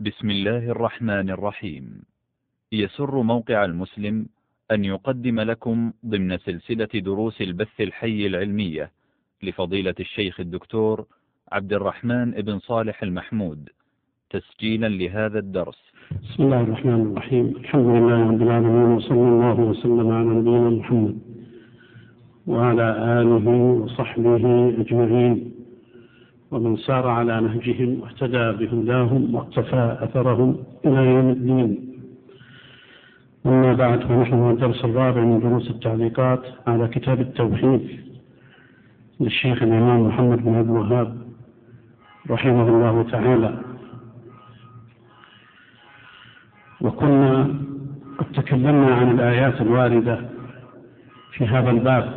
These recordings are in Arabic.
بسم الله الرحمن الرحيم. يسر موقع المسلم أن يقدم لكم ضمن سلسلة دروس البث الحي العلمية لفضيلة الشيخ الدكتور عبد الرحمن بن صالح المحمود تسجيلا لهذا الدرس. بسم الله الرحمن الرحيم. الحمد لله رب العالمين، وصلى الله وسلم على نبينا محمد وعلى آله وصحبه أجمعين، ومن سار على نهجهم واهتدى بهداهم واقتفى أثرهم إلى يوم الدين. أما بعد، فنحن في الدرس الرابع من دروس التعليقات على كتاب التوحيد للشيخ الإمام محمد بن عبد الوهاب رحمه الله تعالى. وكنا قد تكلمنا عن الآيات الواردة في هذا الباب،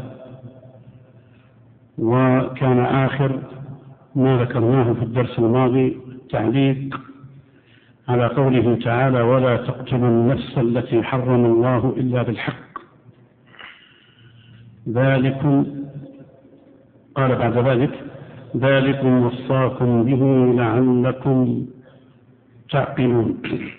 وكان آخر ما ذكرناه في الدرس الماضي تعليق على قوله تعالى: ولا تقتلوا النفس التي حرم الله إلا بالحق، ذلكم، قال بعد ذلك: ذلكم وصاكم به لعلكم تعقلون.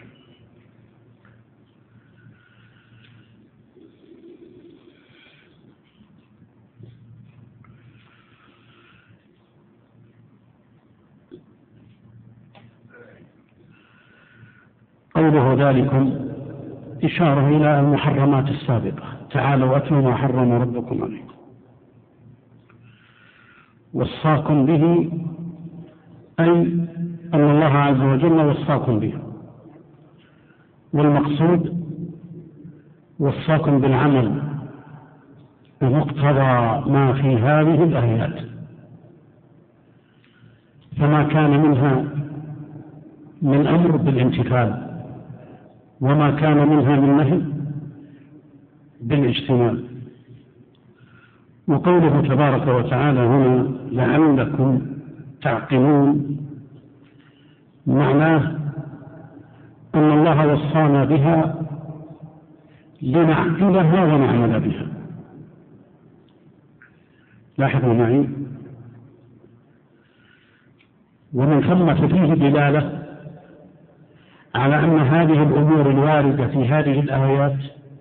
قوله ذلكم إشارة إلى المحرمات السابقة: تعالوا أتلوا ما حرم ربكم عليكم. وصاكم به أي أن الله عز وجل وصاكم به، والمقصود وصاكم بالعمل بمقتضى ما في هذه الآيات، فما كان منها من أمر بالامتثال، وما كان منها من نهي بالاجتناب. وقوله تبارك وتعالى هنا لعلكم تعقلون، معناه أن الله وصانا بها لنعقلها ونعمل بها. لاحظوا معي، ومن ثم فيه دلالة على أن هذه الأمور الواردة في هذه الآيات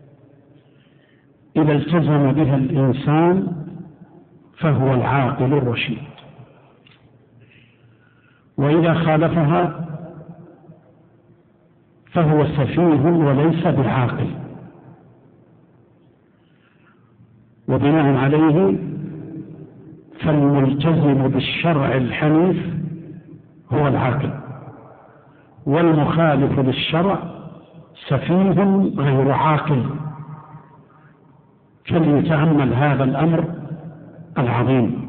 إذا التزم بها الإنسان فهو العاقل الرشيد، وإذا خالفها فهو سفيه وليس بعاقل. وبناء عليه فالملتزم بالشرع الحنيف هو العاقل، والمخالف للشرع سفيه غير عاقل. فليتأمل هذا الأمر العظيم،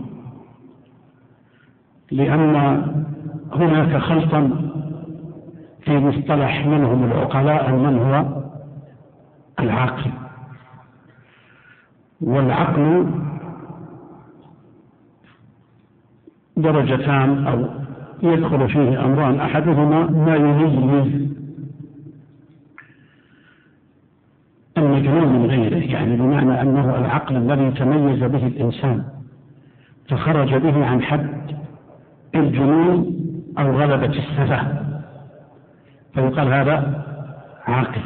لأن هناك خلطا في مصطلح من هم العقلاء ومن هو العاقل. والعقل درجتان أو يدخل فيه أمران: أحدهما ما يميز المجنون من غيره، يعني بمعنى أنه العقل الذي تميز به الإنسان فخرج به عن حد الجنون أو غلبة السفه، فيقال هذا عاقل.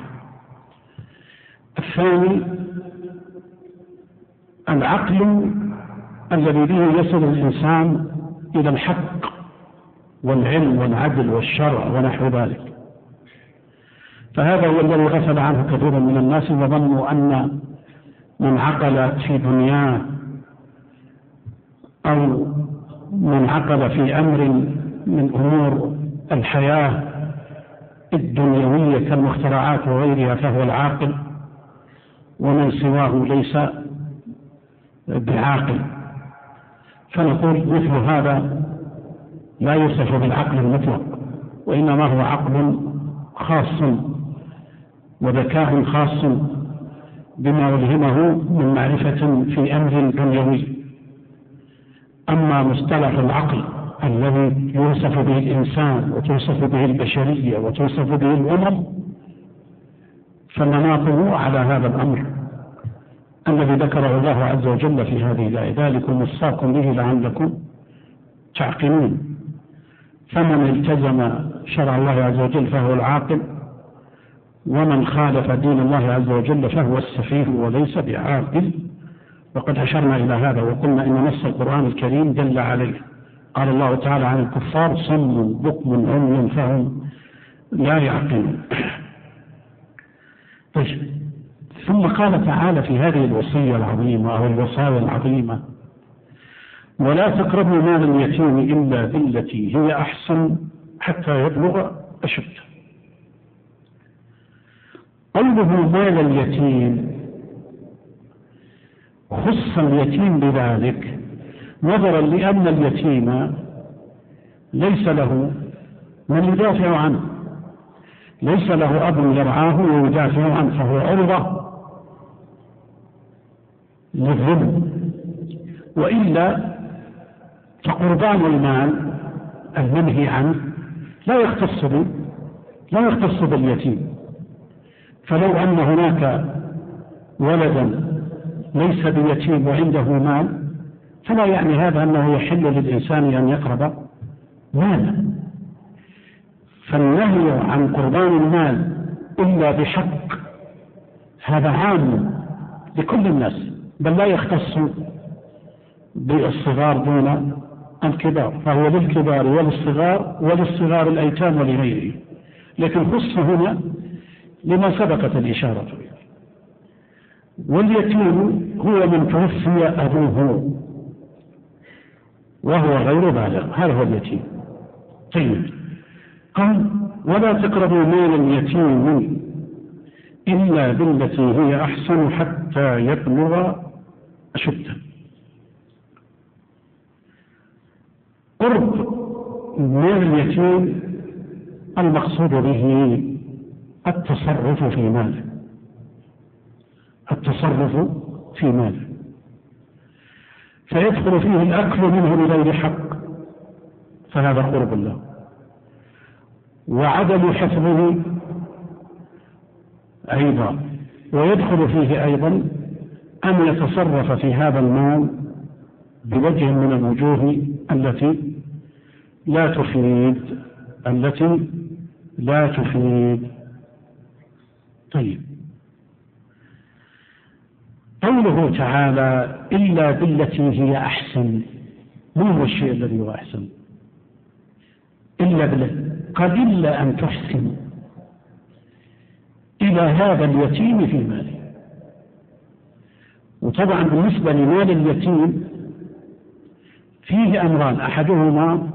الثاني العقل الذي به يصل الإنسان إلى الحق والعلم والعدل والشرع ونحو ذلك، فهذا هو الذي غفل عنه كثير من الناس، وظنوا أن من عقل في دنياه أو من عقل في أمر من أمور الحياة الدنيوية كالمخترعات وغيرها فهو العاقل، ومن سواه ليس بعاقل. فنقول مثل هذا لا يوصف بالعقل المطلق، وإنما هو عقل خاص وذكاء خاص بما ألهمه من معرفة في أمر دنيوي. أما مصطلح العقل الذي يوصف به الإنسان وتوصف به البشرية وتوصف به الأمم فمناطه على هذا الأمر الذي ذكره الله عز وجل في هذه الآية: ذلكم وصاكم به لعلكم تعقلون. فمن التزم شرع الله عز وجل فهو العاقل، ومن خالف دين الله عز وجل فهو السفيه وليس بعاقل. وقد أشرنا إلى هذا وقلنا إن نص القرآن الكريم دل عليه. قال الله تعالى عن الكفار صم بكم عمي فهم لا يعقلون. طيب، ثم قال تعالى في هذه الوصية العظيمة أو الوصايا العظيمة: ولا تقربوا مال اليتيم إلا بالتي هي أحسن حتى يبلغ أشده. قوله مال اليتيم خص اليتيم بذلك نظرا لأن اليتيم ليس له من يدافع عنه، ليس له أب يرعاه ويدافع عنه، فهو عرضة للظلم. وإلا فقربان المال المنهي عنه لا يختص باليتيم. فلو أن هناك ولدا ليس بيتيم وعنده مال فلا يعني هذا أنه يحل للإنسان أن يقرب مالا. فالنهي عن قربان المال إلا بحق هذا عام لكل الناس، بل لا يختص بالصغار دون الكبار، فهو للكبار وللصغار الأيتام ولغيره، لكن خص هنا لما سبقت الإشارة إليه. واليتيم هو من توفي أبوه وهو غير بالغ، هذا هو اليتيم. طيب، قال: ولا تقربوا مال اليتيم إلا بالتي هي أحسن حتى يبلغ أشده. قرب مال اليتيم المقصود به التصرف في ماله، فيدخل فيه الأكل منه بغير حق، فهذا قرب له، وعدم حفظه أيضا، ويدخل فيه أيضا أن يتصرف في هذا المال بوجه من الوجوه التي لا تفيد. طيب، قوله تعالى إلا بالتي هي أحسن، ما هو الشيء الذي هو أحسن؟ قد إلا أن تحسن إلى هذا اليتيم في ماله. وطبعا بالنسبة لمال اليتيم فيه أمران، أحدهما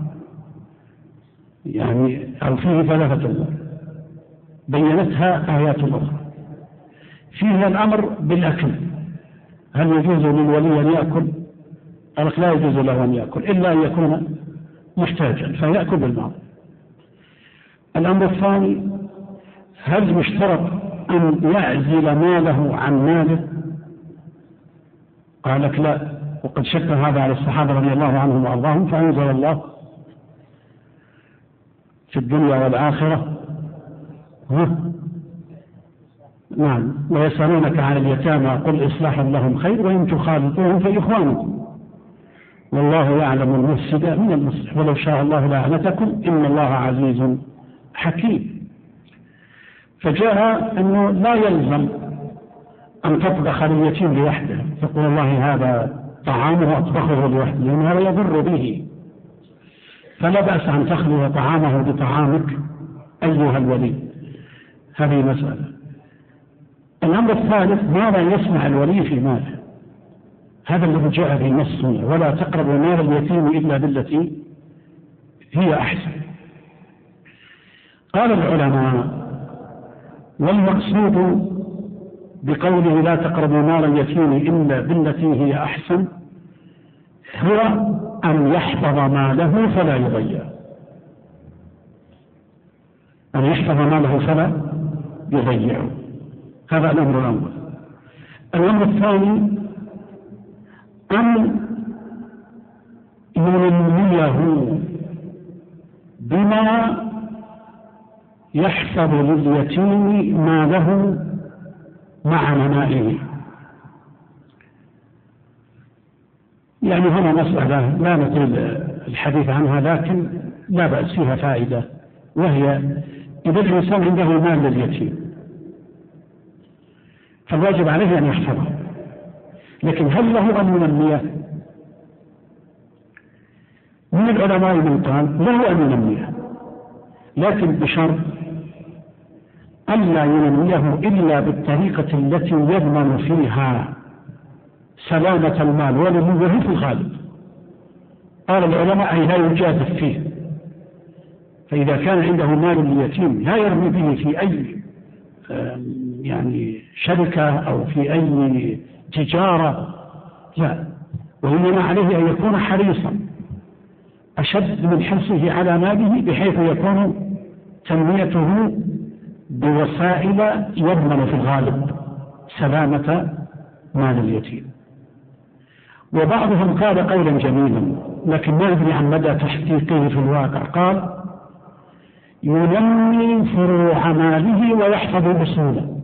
أو فيه 3 أمور بينتها آيات أخرى. فيها الأمر بالأكل، هل يجوز للولي أن يأكل؟ لا يجوز له أن يأكل إلا أن يكون محتاجا فيأكل بالمعروف. الأمر الثاني: هل يشترط أن يعزل ماله عن ماله؟ قال لك لا، وقد شك هذا على الصحابة رضي الله عنهم وأرضاهم، فأنزل الله في الدنيا والآخرة نعم: ويسألونك عن اليتامى قل إصلاح لهم خير وإن تخالطوهم فإخوانكم والله يعلم المفسد من المصلح ولو شاء الله لأعنتكم إن الله عزيز حكيم. فجاء أنه لا يلزم أن تطبخ لليتيم لوحده، تقول الله هذا طعامه أطبخه لوحده، لأن هذا يضر به، فلا بأس أن تخلو طعامه بطعامك أيها الولي. هذه مسألة. الأمر الثالث: ماذا يصنع الولي في ماله؟ هذا الذي جاء في النص: ولا تقربوا مال اليتيم إلا بالتي هي أحسن. قال العلماء: والمقصود بقوله لا تقربوا مال اليتيم إلا بالتي هي أحسن هو أن يحفظ ماله فلا يضيع، أن يحفظ ماله فلا يضيعه. هذا الأمر الأول. الأمر الثاني: أن ينميه بما يحفظ لليتيم ماله مع نمائه. هنا مسألة لا نطيل الحديث عنها، لكن لا بأس فيها فائدة وهي إذا الإنسان عنده مال لليتيم فالواجب عليه أن يحفظه، لكن هل له أن ينميه؟ من العلماء من قال له أن ينميه، لكن بشرط ألا ينميه إلا بالطريقة التي يضمن فيها سلامة المال ونموه في الغالب. قال العلماء أي لا يجازف فيه، فإذا كان عنده مال لليتيم لا يرمي به في أي يعني شركة أو في أي تجارة، لا، وإنما عليه أن يكون حريصا أشد من حرصه على ماله، بحيث يكون تنميته بوسائل يضمن في الغالب سلامة مال اليتيم. وبعضهم قال قولا جميلا لكن ما أدري عن مدى تحقيقه في الواقع، قال ينمي فروع ماله ويحفظ أصوله.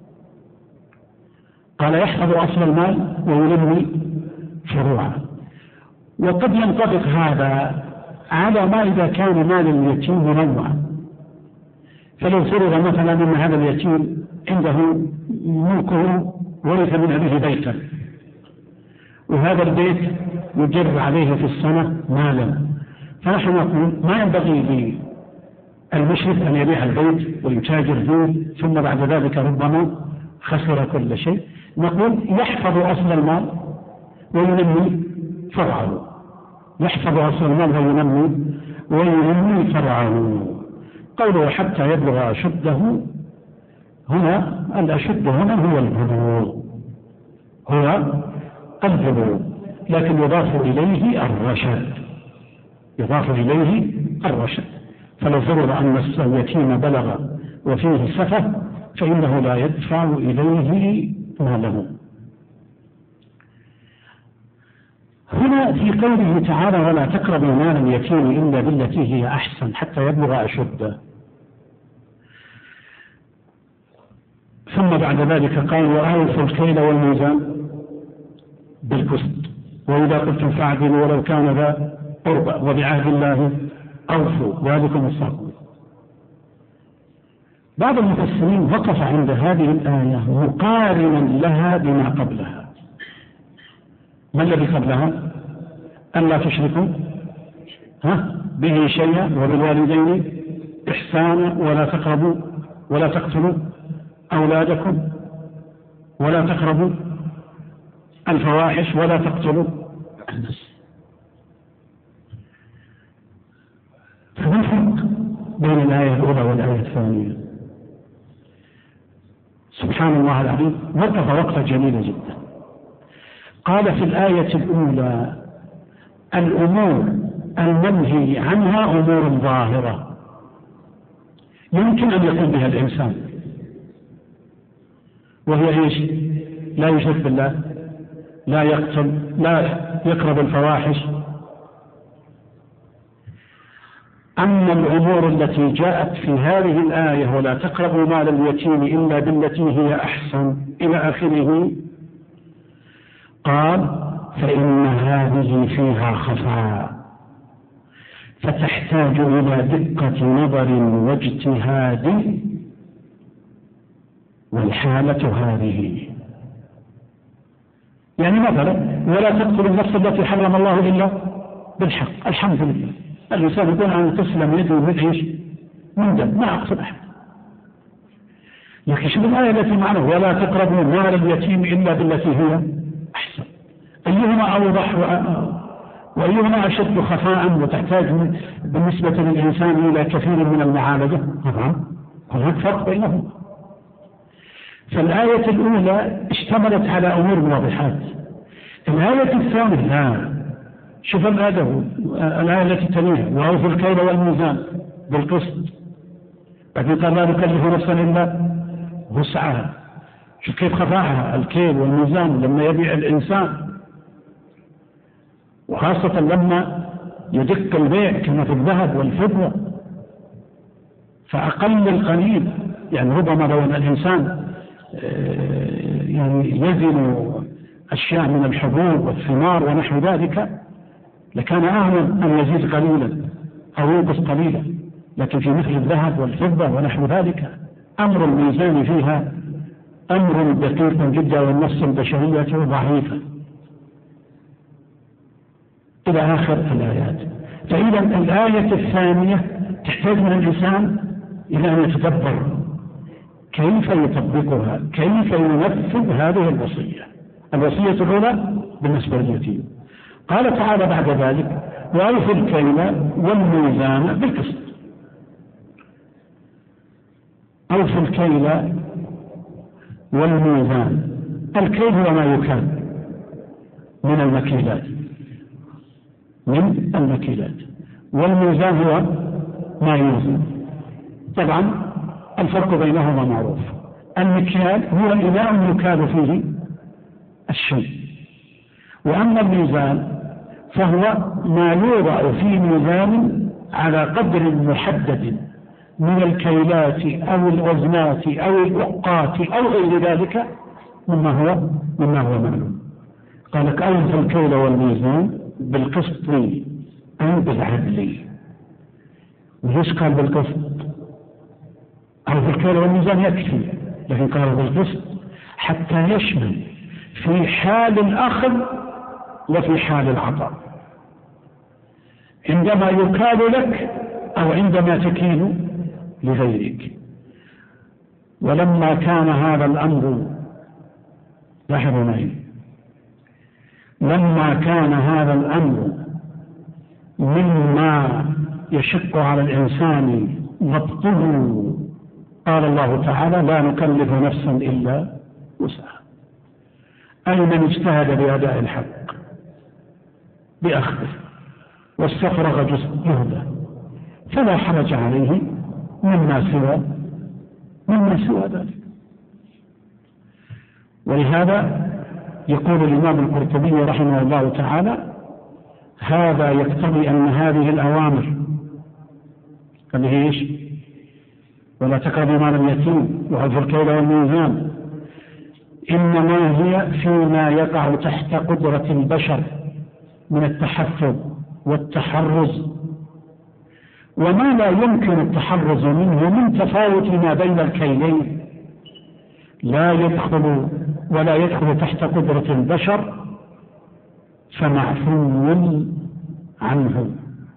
قال يحفظ أصل المال وينمي فروعه. وقد ينطبق هذا على ما إذا كان مال اليتيم منوعا، فلو فرض مثلا أن هذا اليتيم عنده ملكه ورث من أبيه بيتا، وهذا البيت يجر عليه في السنة مالا، فنحن نقول ما ينبغي للمشرف أن يبيع البيت ويتاجر فيه ثم بعد ذلك ربما خسر كل شيء. نقول يحفظ أصل المال وينمي فرعه، يحفظ أصل المال وينمي فرعه. قوله حتى يبلغ أشده، هنا الأشد هنا هو البلوغ، هو البلوغ، لكن يضاف إليه الرشد، يضاف إليه الرشد. فلو فرض أن اليتيم بلغ وفيه سفه فإنه لا يدفع إليه ماله. هنا في قوله تعالى ولا تقربوا مال اليتيم إلا بالتي هي أحسن حتى يبلغ أشده، ثم بعد ذلك قال وأوفوا الكيل والميزان بالقسط وإذا قلتم فاعدلوا ولو كان ذا قربى وبعهد الله أوفوا ذلكم الصبر. بعض المفسرين وقف عند هذه الآية مقارنا لها بما قبلها. ما الذي قبلها؟ ألا تشركوا به شيئا وبالوالدين إحسانا ولا تقتلوا أولادكم ولا تقربوا الفواحش ولا تقتلوا النفس. فما الفرق بين الآية الأولى والآية الثانية؟ سبحان الله العظيم، وقف وقفة جميلة جدا. قال في الآية الأولى الأمور المنهي عنها أمور ظاهرة يمكن أن يقوم بها الإنسان، وهي إيش؟ لا يشرك بالله، لا يقتل، لا يقرب الفواحش. أما الأمور التي جاءت في هذه الآية ولا تقربوا مال اليتيم إلا بالتي هي أحسن إلى آخره، قال فإن هذه فيها خفاء فتحتاج إلى دقة نظر واجتهاد، والحالة هذه يعني مثلا ولا تقتل النفس التي حرم الله إلا بالحق. الحمد لله الإنسان يقول أن تسلم يده من إيش؟ من دم، ما أقصد أحد. لكن شوف الآية التي معناه ولا تقربوا مال اليتيم إلا بالتي هي أحسن، أيهما أوضح وأيهما أشد خفاء وتحتاج بالنسبة للإنسان إلى كثير من المعالجة؟ طبعا هناك فرق بينهما. فالآية الأولى اشتملت على أمور واضحات، الآية الثانية لا. شوف الآية التي تليها وأوفوا الكيل والميزان بالقسط، بعدين قال لا نكلف نفسا إلا وسعها. شوف كيف خفاها الكيل والميزان لما يبيع الإنسان، وخاصة لما يدق البيع كما في الذهب والفضة، فأقل القليل يعني ربما لو أن الإنسان يعني يزن أشياء من الحبوب والثمار ونحو ذلك لكان أهلا أن يزيد قليلا أو ينقص قليلا، لكن في مثل الذهب والفضة ونحو ذلك أمر الميزان فيها أمر دقيق جدا، والنفس البشرية ضعيفة إلى آخر الآيات. فإذا الآية الثانية تحتاج من الإنسان إلى أن يتدبر كيف يطبقها، كيف ينفذ هذه الوصية الأولى بالنسبة لليتيم. قال تعالى بعد ذلك: وأوفوا الكيل والميزان بالقسط. أوفوا الكيل والميزان. الكيل هو ما يكال من المكيلات، والميزان هو ما يوزن. طبعا الفرق بينهما معروف. المكيال هو الإناء يكال فيه الشيء، وأما الميزان فهو ما يوضع في ميزان على قدر محدد من الكيلات أو الوزنات أو الوقات أو غير ذلك مما هو معلوم. قال لك: أوفوا الكيل والميزان بالقسط أو بالعدل. وليش قال بالقسط؟ أوفوا الكيل والميزان يكفي، لكن قال بالقسط حتى يشمل في حال الأخذ وفي حال العطاء، عندما يكال لك أو عندما تكيل لغيرك. ولما كان هذا الأمر، لاحظوا معي، لما كان هذا الأمر مما يشق على الإنسان ضبطه، قال الله تعالى: لا نكلف نفسا إلا وسعها. أي من اجتهد بأداء الحق بأخذه واستفرغ جهده فلا حرج عليه مما سوى ذلك. ولهذا يقول الإمام القرطبي رحمه الله تعالى: هذا يقتضي أن هذه الأوامر اللي هي إيش؟ ولا تقربوا مال اليتيم وأوفوا الكيل والميزان، إنما هي فيما يقع تحت قدرة البشر من التحفظ والتحرز، وما لا يمكن التحرز منه من تفاوت ما بين الكيلين لا يدخل ولا يدخل تحت قدرة البشر، فمعفو عنه.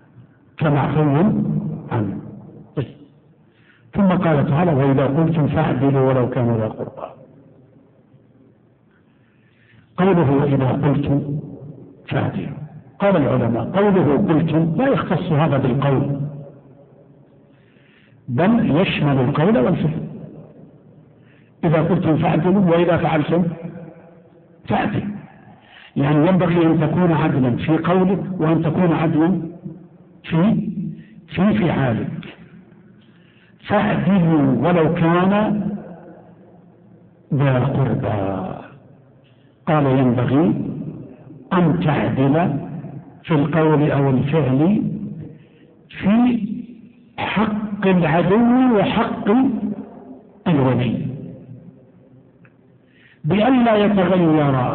ثم قال تعالى: وإذا قلتم فاعدلوا ولو كانوا ذا قربى. قوله وإذا قلتم فاعدلوا، قال العلماء قوله قلتم لا يختص هذا بالقول، بل يشمل القول والفعل. إذا قلتم فاعدلوا وإذا فعلتم فاعدلوا، يعني ينبغي أن تكون عدلا في قولك وأن تكون عدلا في فعالك. فاعدلوا ولو كان ذا قربى. قال: ينبغي أن تعدل في القول أو الفعل في حق العدو وحق الولي، بأن لا يتغير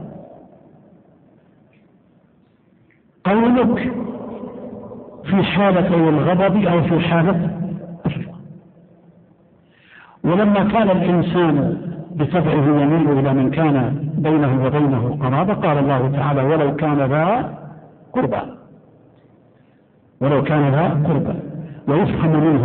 قولك في حالة الغضب أو في حالة الرضا. ولما كان الإنسان بطبعه يميل إلى من كان بينه وبينه قرابة، قال الله تعالى: ولو كان ذا قربى. ويفهم منه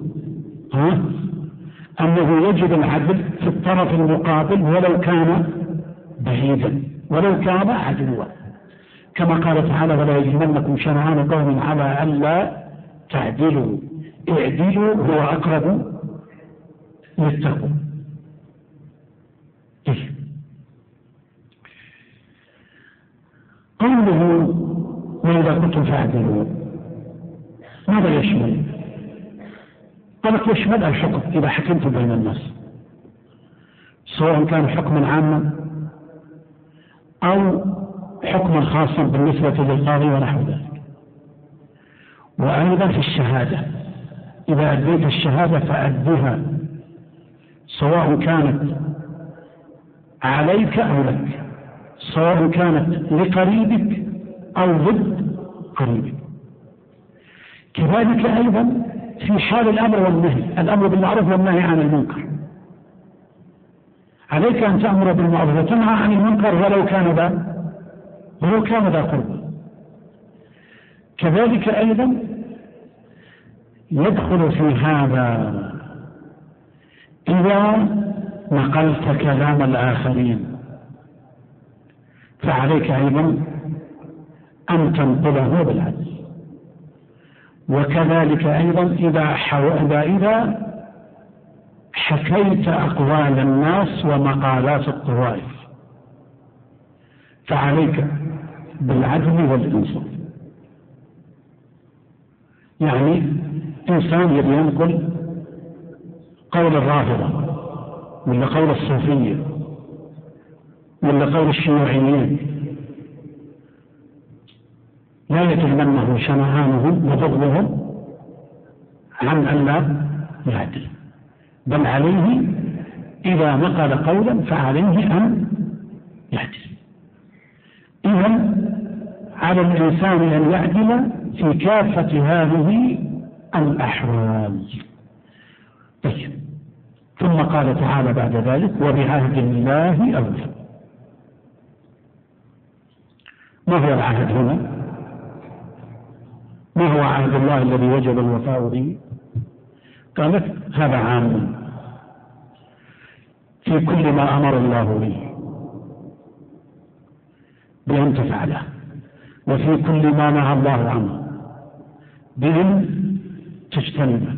أنه يجب العدل في الطرف المقابل ولو كان بعيدا، ولو كان عدوا، كما قال تعالى: ولا يجرمنكم شنآن قوم على ألا تعدلوا اعدلوا هو أقرب للتقوى. قوله وإذا كنتم فاعدلوا ماذا يشمل؟ قالت: يشمل الحكم إذا حكمت بين الناس، سواء كان حكما عاما أو حكما خاصا بالنسبة للقاضي ونحو ذلك. وأيضا في الشهادة، إذا أديت الشهادة فأدها سواء كانت عليك أو لك، سواء كانت لقريبك أو ضد قريبك. كذلك أيضا في حال الأمر والنهي، الأمر بالمعروف والنهي عن المنكر. عليك أن تأمر بالمعروف وتنهى عن المنكر ولو كان ذا قربى. كذلك أيضا يدخل في هذا إذا نقلت كلام الآخرين فعليك أيضا أن تنقله بالعدل. وكذلك أيضا إذا حكيت أقوال الناس ومقالات الطوائف فعليك بالعدل والإنصاف. يعني إنسان يبي ينقل قول الرافضة ولا قول الصوفية ولا قول الشيوعيين، لا يتمنه شنعانهم وبغضهم عن أن لا يعدل، بل عليه إذا نقل قولا فعليه أن يعدل. إذن على الإنسان أن يعدل في كافة هذه الأحوال. طيب، ثم قال تعالى بعد ذلك: وبعهد الله أوفوا. ما هو العهد هنا؟ ما هو عهد الله الذي وجب الوفاء به؟ قالت هذا عام في كل ما أمر الله به بأن تفعله، وفي كل ما نهى الله عنه بأن تجتنبه.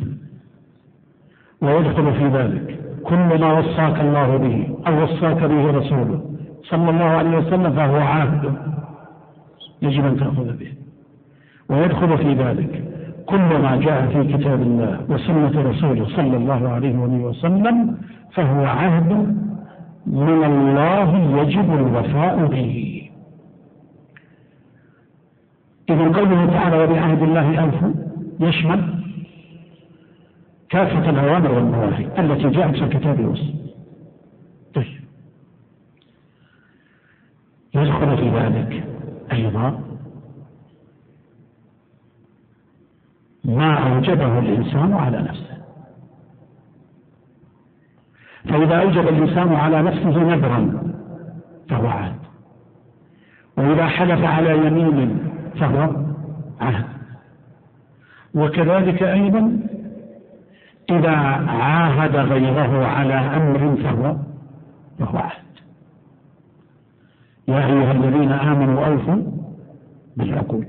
ويدخل في ذلك كل ما وصاك الله به أو وصاك به رسوله صلى الله عليه وسلم فهو عهد يجب أن تأخذ به. ويدخل في ذلك كل ما جاء في كتاب الله وسنة رسوله صلى الله عليه وسلم فهو عهد من الله يجب الوفاء به. إذن قوله تعالى: وبعهد الله أوفوا يشمل كافة الأوامر والنواهي التي جاءت في الكتاب والسنة. طيب، يدخل في ذلك أيضا ما أوجبه الإنسان على نفسه. فإذا أوجب الإنسان على نفسه نذرا فهو عهد، وإذا حلف على يمين فهو عهد، وكذلك أيضا إذا عاهد غيره على أمر فهو عهد. يا أيها الذين آمنوا أوفوا بالعقود.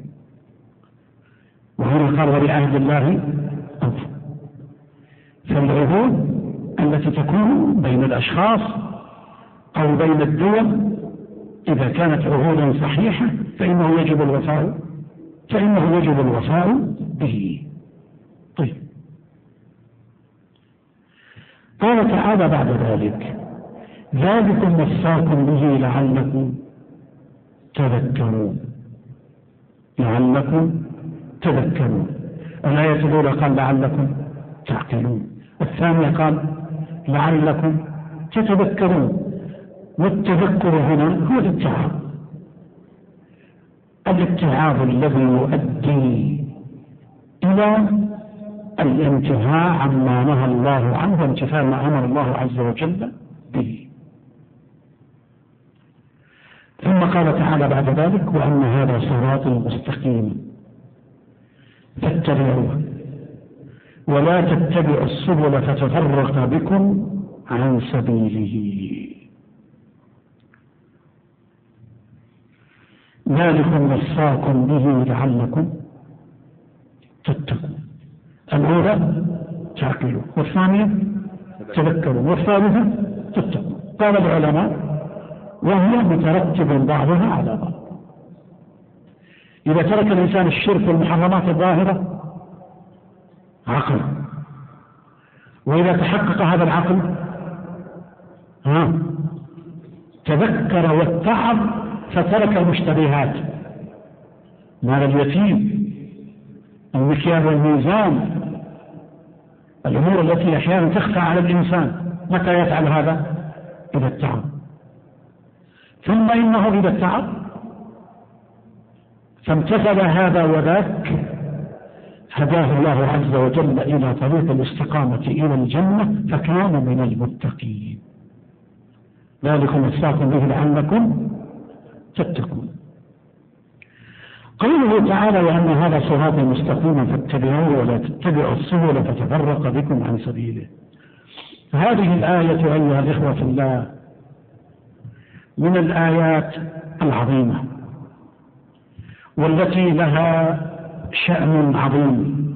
وهنا قال: وبعهد الله أوفوا. فالعهود التي تكون بين الأشخاص أو بين الدول إذا كانت عهودا صحيحة فإنه يجب الوفاء به. طيب، قال تعالى بعد ذلك: ذلكم وصاكم به لعلكم تذكرون. الآية الأولى قال: لعلكم تعقلون، والثانية قال: لعلكم تتذكرون. والتذكر هنا هو الاتعاظ الذي يؤدي إلى الانتهاء عما نهى الله عنه وامتثال ما أمر الله عز وجل به. ثم قال تعالى بعد ذلك: وأن هذا صراطي مستقيما فاتبعوه ولا تتبعوا السبل فتفرق بكم عن سبيله. ذلكم وصاكم به لعلكم تتقون. الأولى تعقلوا، والثانية تذكروا، والثالثة تتقون. قال العلماء: وهي مترتب بعضها على بعض. إذا ترك الإنسان الشرك والمحرمات الظاهرة عقل، وإذا تحقق هذا العقل تذكر واتعظ فترك المشتبهات، مال اليتيم، المكيال والميزان، الأمور التي أحيانا تخفى على الإنسان. متى يفعل هذا؟ إذا اتعظ. ثم إنه إذا اتعظ فامتثل هذا وذاك هداه الله عز وجل إلى طريق الاستقامة إلى الجنة فكان من المتقين. ذلكم وصاكم به لعلكم تتقون. قوله تعالى وأن هذا صراطي مستقيما فاتبعوه ولا تتبعوا السبل فتفرق بكم عن سبيله. هذه الآية أيها الإخوة في الله من الآيات العظيمة والتي لها شأن عظيم،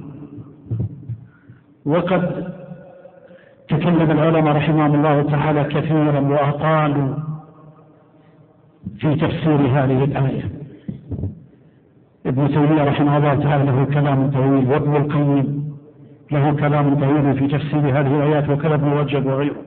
وقد تكلم العلماء رحمهم الله تعالى كثيرا وأطالوا في تفسير هذه الآية. ابن تيمية رحمه الله تعالى له كلام طويل، وابن القيم له كلام طويل في تفسير هذه الآيات، وكذا ابن رجب وغيره.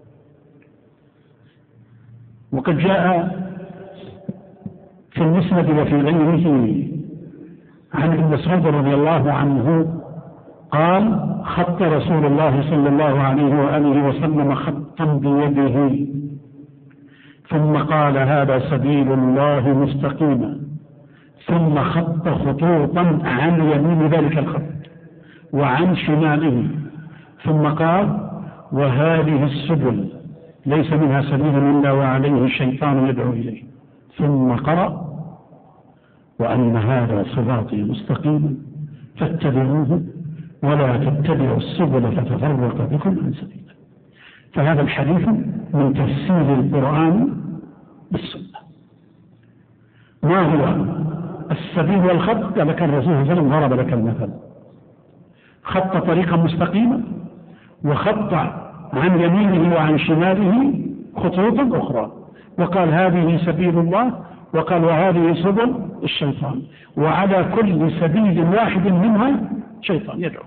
وقد جاء في المسند وفي غيره عن ابن مسعود رضي الله عنه قال خط رسول الله صلى الله عليه وآله وسلم خطا بيده ثم قال هذا سبيل الله مستقيما، ثم خط خطوطا عن يمين ذلك الخط وعن شماله، ثم قال وهذه السبل ليس منها سبيل إلا وعليه الشيطان يدعو إليه، ثم قرأ وأن هذا صراطي مستقيما فاتبعوه ولا تتبعوا السبل فتفرق بكم عن سبيله. فهذا الحديث من تفسير القرآن بالسنة. ما هو السبيل والخط؟ قال لك الرسول صلى الله عليه وسلم ضرب لك المثل، خط طريقا مستقيما وخط عن يمينه وعن شماله خطوطا أخرى، وقال هذه سبيل الله، وقال وهذه سبل الشيطان، وعلى كل سبيل واحد منها شيطان يدعو.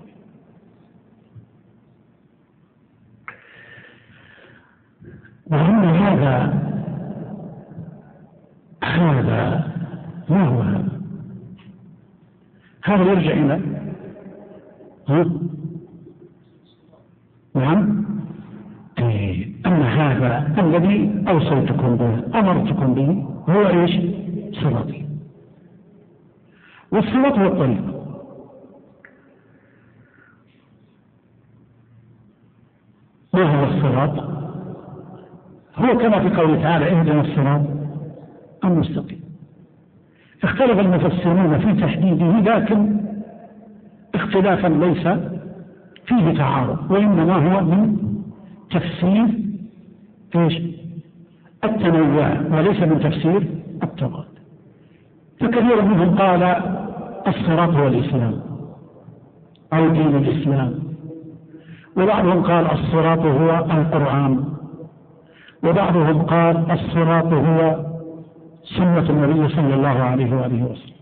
وأن هذا ما هو هذا يرجع إلى نعم أن هذا الذي أوصيتكم به أمرتكم به هو إيش؟ صراطي. والصراط هو الطريق. ما هو الصراط؟ هو كما في قوله تعالى اهدنا الصراط المستقيم. اختلف المفسرون في تحديده، لكن اختلافا ليس فيه تعارض، وإنما هو من تفسير ايش؟ التنوع، وليس من تفسير التضاد. فكثير منهم قال الصراط هو الإسلام أو دين الإسلام، وبعضهم قال الصراط هو القرآن، وبعضهم قال الصراط هو سنة النبي صلى الله عليه وآله وسلم،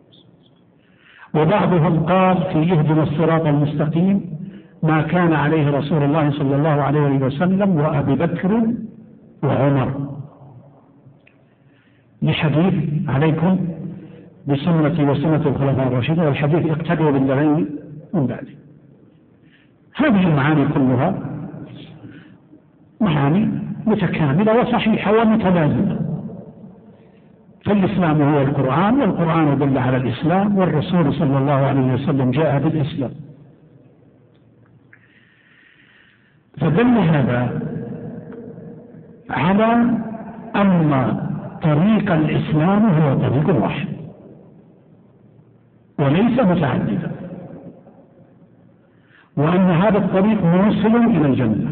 وبعضهم قال في اهدنا الصراط المستقيم ما كان عليه رسول الله صلى الله عليه وسلم وأبي بكر وعمر، لحديث عليكم بسنتي وسنة الخلفاء الراشدين، والحديث اقتدوا بالذين من بعده. هذه المعاني كلها معاني متكاملة وصحيحة ومتلازمة. فالإسلام هو القرآن، والقرآن دل على الإسلام، والرسول صلى الله عليه وسلم جاء بالإسلام. فدل هذا على أن طريق الإسلام هو طريق واحد وليس متعددا، وأن هذا الطريق موصل إلى الجنة،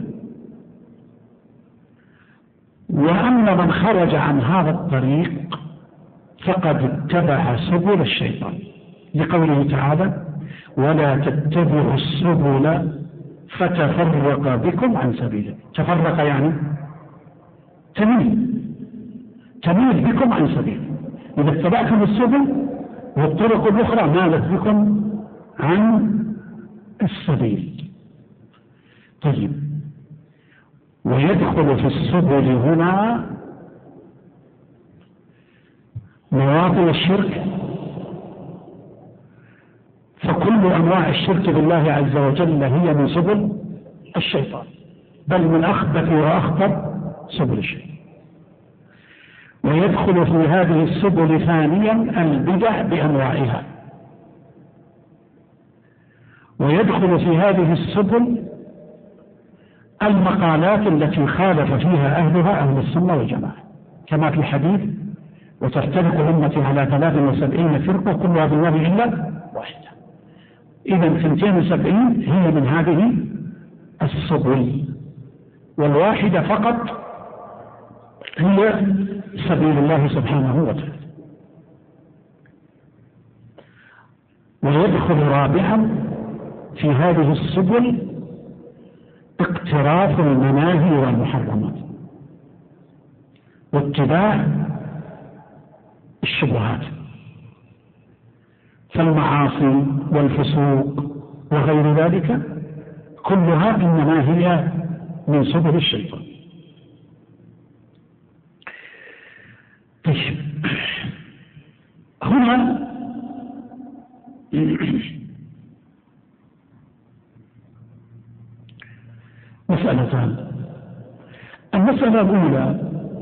وأن من خرج عن هذا الطريق فقد اتبع سبل الشيطان، لقوله تعالى ولا تتبعوا السبل فتفرق بكم عن سبيله. تفرق يعني تميل بكم عن سبيله. إذا اتبعتم السبل والطرق الأخرى مالت بكم عن السبيل. طيب، ويدخل في السبل هنا مواطن الشرك، فكل أنواع الشرك بالله عز وجل هي من سبل الشيطان، بل من أخبث وأخطر سبل الشيطان. ويدخل في هذه السبل ثانيا البدع بأنواعها، ويدخل في هذه السبل المقالات التي خالف فيها أهلها أهل السنة والجماعة، كما في حديث وتفترق أمتي على 73 فرقة كلها في النار إلا واحدة. إذا 72 هي من هذه السبل، والواحدة فقط هي سبيل الله سبحانه وتعالى. ويدخل رابعا في هذه السبل اقتراف المناهي والمحرمات واتباع الشبهات، فالمعاصي والفسوق وغير ذلك كلها إنما هي من سبل الشيطان. طيب، هنا مسألتان. المسألة الأولى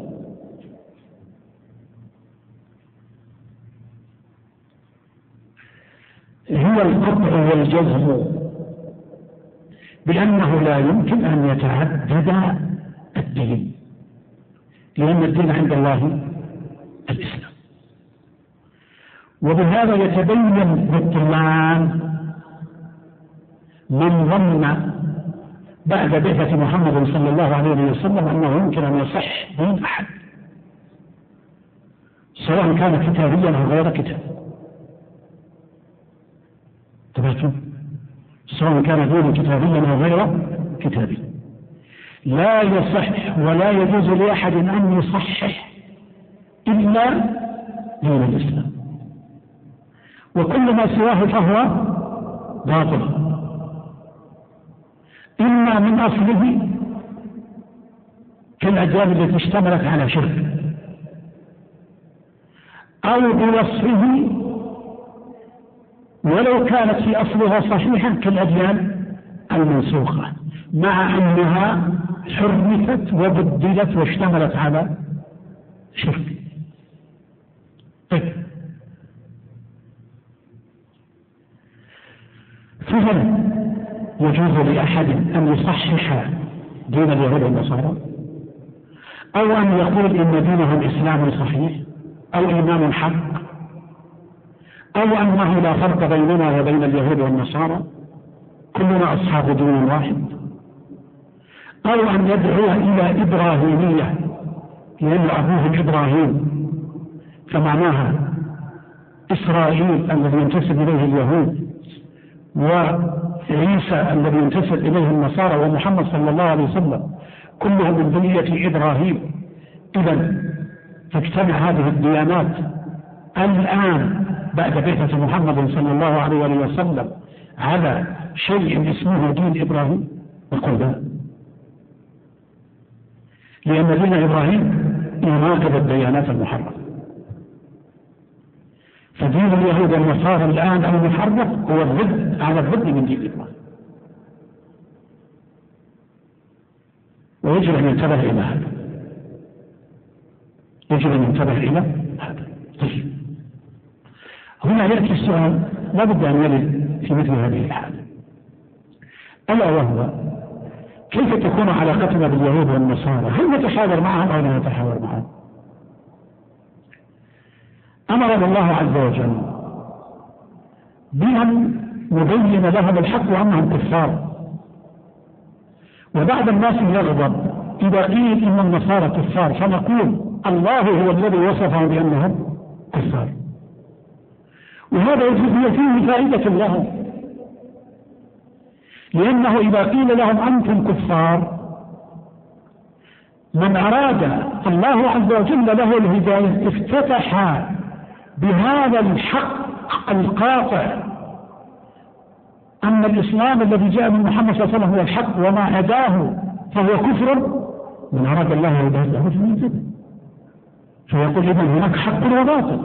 هو القطع والجزم بأنه لا يمكن أن يتعدد الدين، لأن الدين عند الله الإسلام. وبهذا يتبين بطلان من ظن بعد بعثة محمد صلى الله عليه وسلم أنه يمكن أن يصح دين أحد، سواء كان كتابيا أو غير كتاب. تبعتم؟ سواء كان دين كتابيا أو غير كتابي، لا يصح ولا يجوز لأحد أن يصحح إلا دين الإسلام، وكل ما سواه فهو باطل، إما من أصله كالأديان التي اشتملت على شرك، أو بوصفه ولو كانت في أصلها صحيحة كالأديان المنسوخة، مع أنها حرفت وبدلت واشتملت على شرك. طيب، فهل يجوز لأحد أن يصحح دين اليهود والنصارى، أو أن يقول إن دينهم إسلام صحيح أو إيمان حق، أو أنه لا فرق بيننا وبين اليهود والنصارى كلنا أصحاب دين واحد، أو أن يدعو إلى إبراهيمية لأن أبوهم إبراهيم فمعناها إسرائيل الذي ينتسب إليه اليهود، وعيسى الذي ينتسب إليه النصارى، ومحمد صلى الله عليه وسلم كلهم من ذرية إبراهيم. إذا تجتمع هذه الديانات الآن بعد بعثة محمد صلى الله عليه وسلم على شيء اسمه دين إبراهيم؟ نقول لا، لأن دين إبراهيم يناقض الديانات المحرمة، فدين اليهود والنصارى الآن المحرف هو الضد على الضد من دين إبراهيم، ويجب أن ينتبه إلى هذا، يجب أن ينتبه إلى هذا. طيب، هنا يأتي السؤال لا بد أن يرد في مثل هذه الحالة، ألا وهو كيف تكون علاقتنا باليهود والنصارى؟ هل نتحاور معهم أو لا نتحاور معهم؟ أمرنا الله عز وجل بأن نبين لهم الحق وأنهم كفار، وبعض الناس يغضب إذا قيل إن النصارى كفار، فنقول الله هو الذي وصفهم بأنهم كفار، وهذا يجب فيه فائدة لهم، لأنه إذا قيل لهم أنتم كفار، من أراد الله عز وجل له الهداية افتتح بهذا الحق القاطع أن الإسلام الذي جاء من محمد صلى الله عليه وسلم هو الحق، وما عداه فهو كفر. من أراد الله هدايته فليهتدي، فيقول إذن هناك حق وباطل.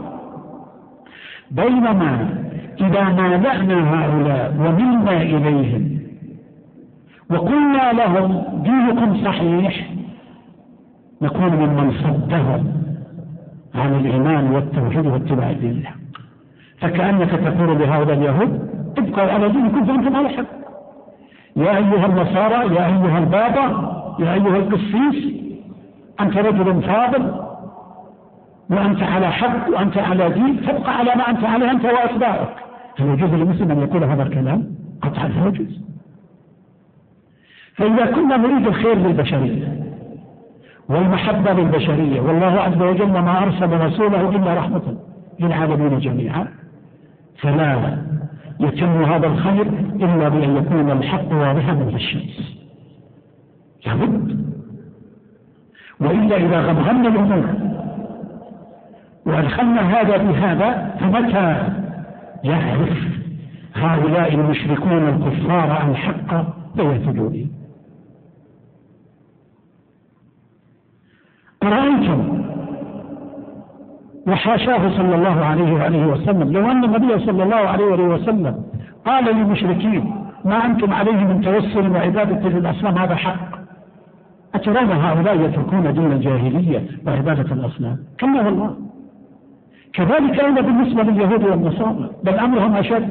بينما إذا مالأنا هؤلاء وملنا إليهم وقلنا لهم دينكم صحيح، نكون ممن صدهم عن الإيمان والتوحيد واتباع دين الحق. فكأنك تقول لهؤلاء اليهود ابقوا على دينكم فأنتم على حق. يا أيها النصارى، يا أيها البابا، يا أيها القسيس، أنت رجل فاضل وأنت على حق وأنت على دين، فابقى على ما أنت عليه أنت وأتباعك. هل يجوز للمسلم أن يقول هذا الكلام؟ قطعا لا يجوز. فإذا كنا نريد الخير للبشرية والمحبة للبشرية، والله عز وجل ما أرسل رسوله إلا رحمة للعالمين جميعا، فلا يتم هذا الخير إلا بأن يكون الحق واضحا مثل الشمس، لابد. وإلا إذا غمغمنا الأمور وأدخلنا هذا بهذا، فمتى يعرف هؤلاء المشركون الكفار الحق فيهتدون. أرأيتم وحاشاه صلى الله عليه وآله وسلم لو أن النبي صلى الله عليه وآله وسلم قال للمشركين ما أنتم عليه من توسل وعبادة للأصنام هذا حق، أترون هؤلاء يتركون دين الجاهلية وعبادة الأصنام؟ كلا والله. كذلك أيضا بالنسبة لليهود والنصارى، بل أمرهم أشد،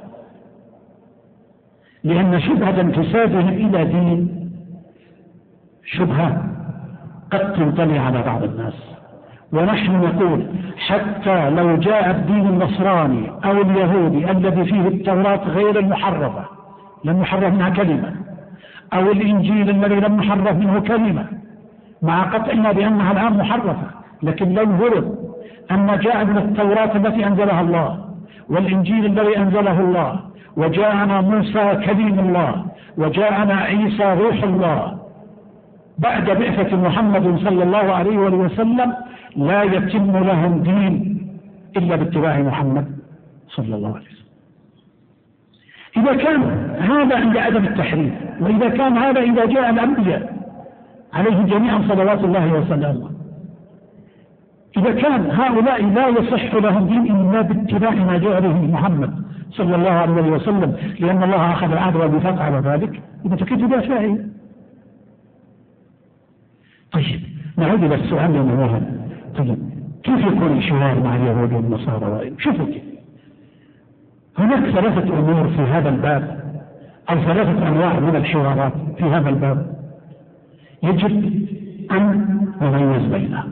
لأن شبهة انتسابهم إلى دين شبهة قد تنطلي على بعض الناس. ونحن نقول حتى لو جاء الدين النصراني أو اليهودي الذي فيه التوراة غير المحرفة، لم يحرف منها كلمة، أو الإنجيل الذي لم يحرف منه كلمة، مع قطعنا بأنها الآن محرفة، لكن لو ورد أن جاء من التوراة التي أنزلها الله والإنجيل الذي أنزله الله، وجاءنا موسى كليم الله، وجاءنا عيسى روح الله بعد بعثة محمد صلى الله عليه وسلم، لا يتم لهم دين إلا باتباع محمد صلى الله عليه وسلم. إذا كان هذا عند عدم التحريف، وإذا كان هذا إذا جاء الأنبياء عليهم جميعا صلوات الله وسلامه، إذا كان هؤلاء لا يصح لهم دين إلا باتباع ما جاء به محمد صلى الله عليه وسلم، لأن الله أخذ العهد والميثاق على ذلك، إذا تكتب بها فاعل. طيب نعود إلى السؤال المهم، طيب كيف يكون الحوار مع اليهود والنصارى؟ شوفوا كيف. هناك ثلاثة أمور في هذا الباب، أو ثلاثة أنواع من الحوارات في هذا الباب يجب أن نميز بينها.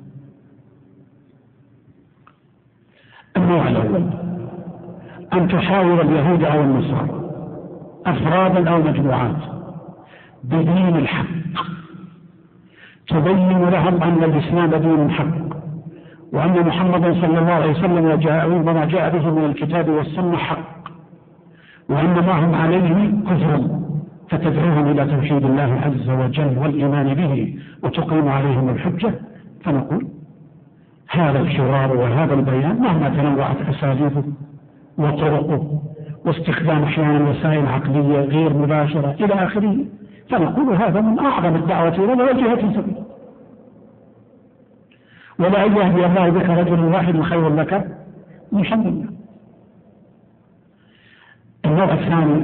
النوع الأول أن تحاور اليهود أو النصارى أفرادا أو مجموعات بدين الحق، تبين لهم أن الإسلام دين حق، وأن محمد صلى الله عليه وسلم وما جاء به من الكتاب والسنة حق، وأن ما هم عليه كفر، فتدعوهم إلى توحيد الله عز وجل والإيمان به وتقيم عليهم الحجة. فنقول هذا الحوار وهذا البيان مهما تنوعت أساليبه وطرقه واستخدام أحيانا وسائل عقلية غير مباشرة إلى آخره، فنقول هذا من أعظم الدعوة إلى وجهة سبيل. ولا أن يهدي الله بك رجل واحد خير لك من حمد الله. النوع الثاني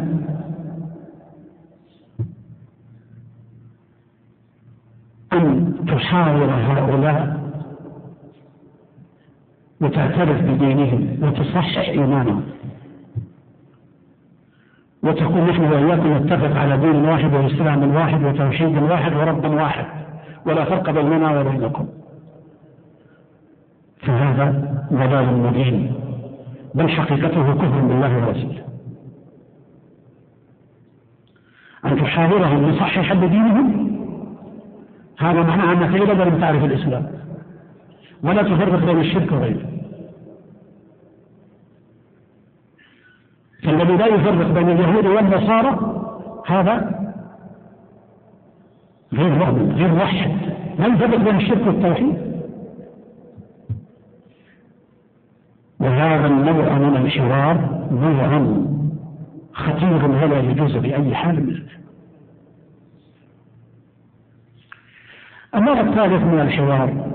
أن تحاور هؤلاء وتعترف بدينهم وتصحح إيمانهم، وتقول نحن وإياكم نتفق على دين واحد وإسلام واحد وتوحيد واحد ورب واحد ولا فرق بيننا وبينكم، فهذا ضلال مبين، بل حقيقته كفر بالله ورسوله. أن تحاورهم لصحح دينهم هذا معناه أنك لا تقدر تعرف الإسلام ولا تفرق بين الشرك وغيره. فالذي لا يفرق بين اليهود والنصارى هذا غير مؤمن غير موحد، لا يفرق بين الشرك والتوحيد. وهذا النوع من الحوار نوع خطير ولا يجوز بأي حال من الأحوال. النوع الثالث من الحوار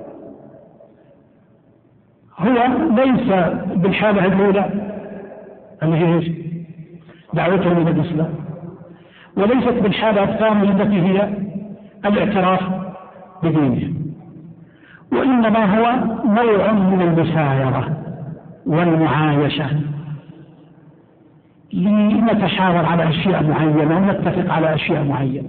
هو ليس بالحالة الأولى اللي هي دعوتهم إلى الإسلام، وليست بالحالة الثانية التي هي الاعتراف بدينهم، وإنما هو نوع من المسايرة والمعايشة لنتحاور على أشياء معينة ونتفق على أشياء معينة.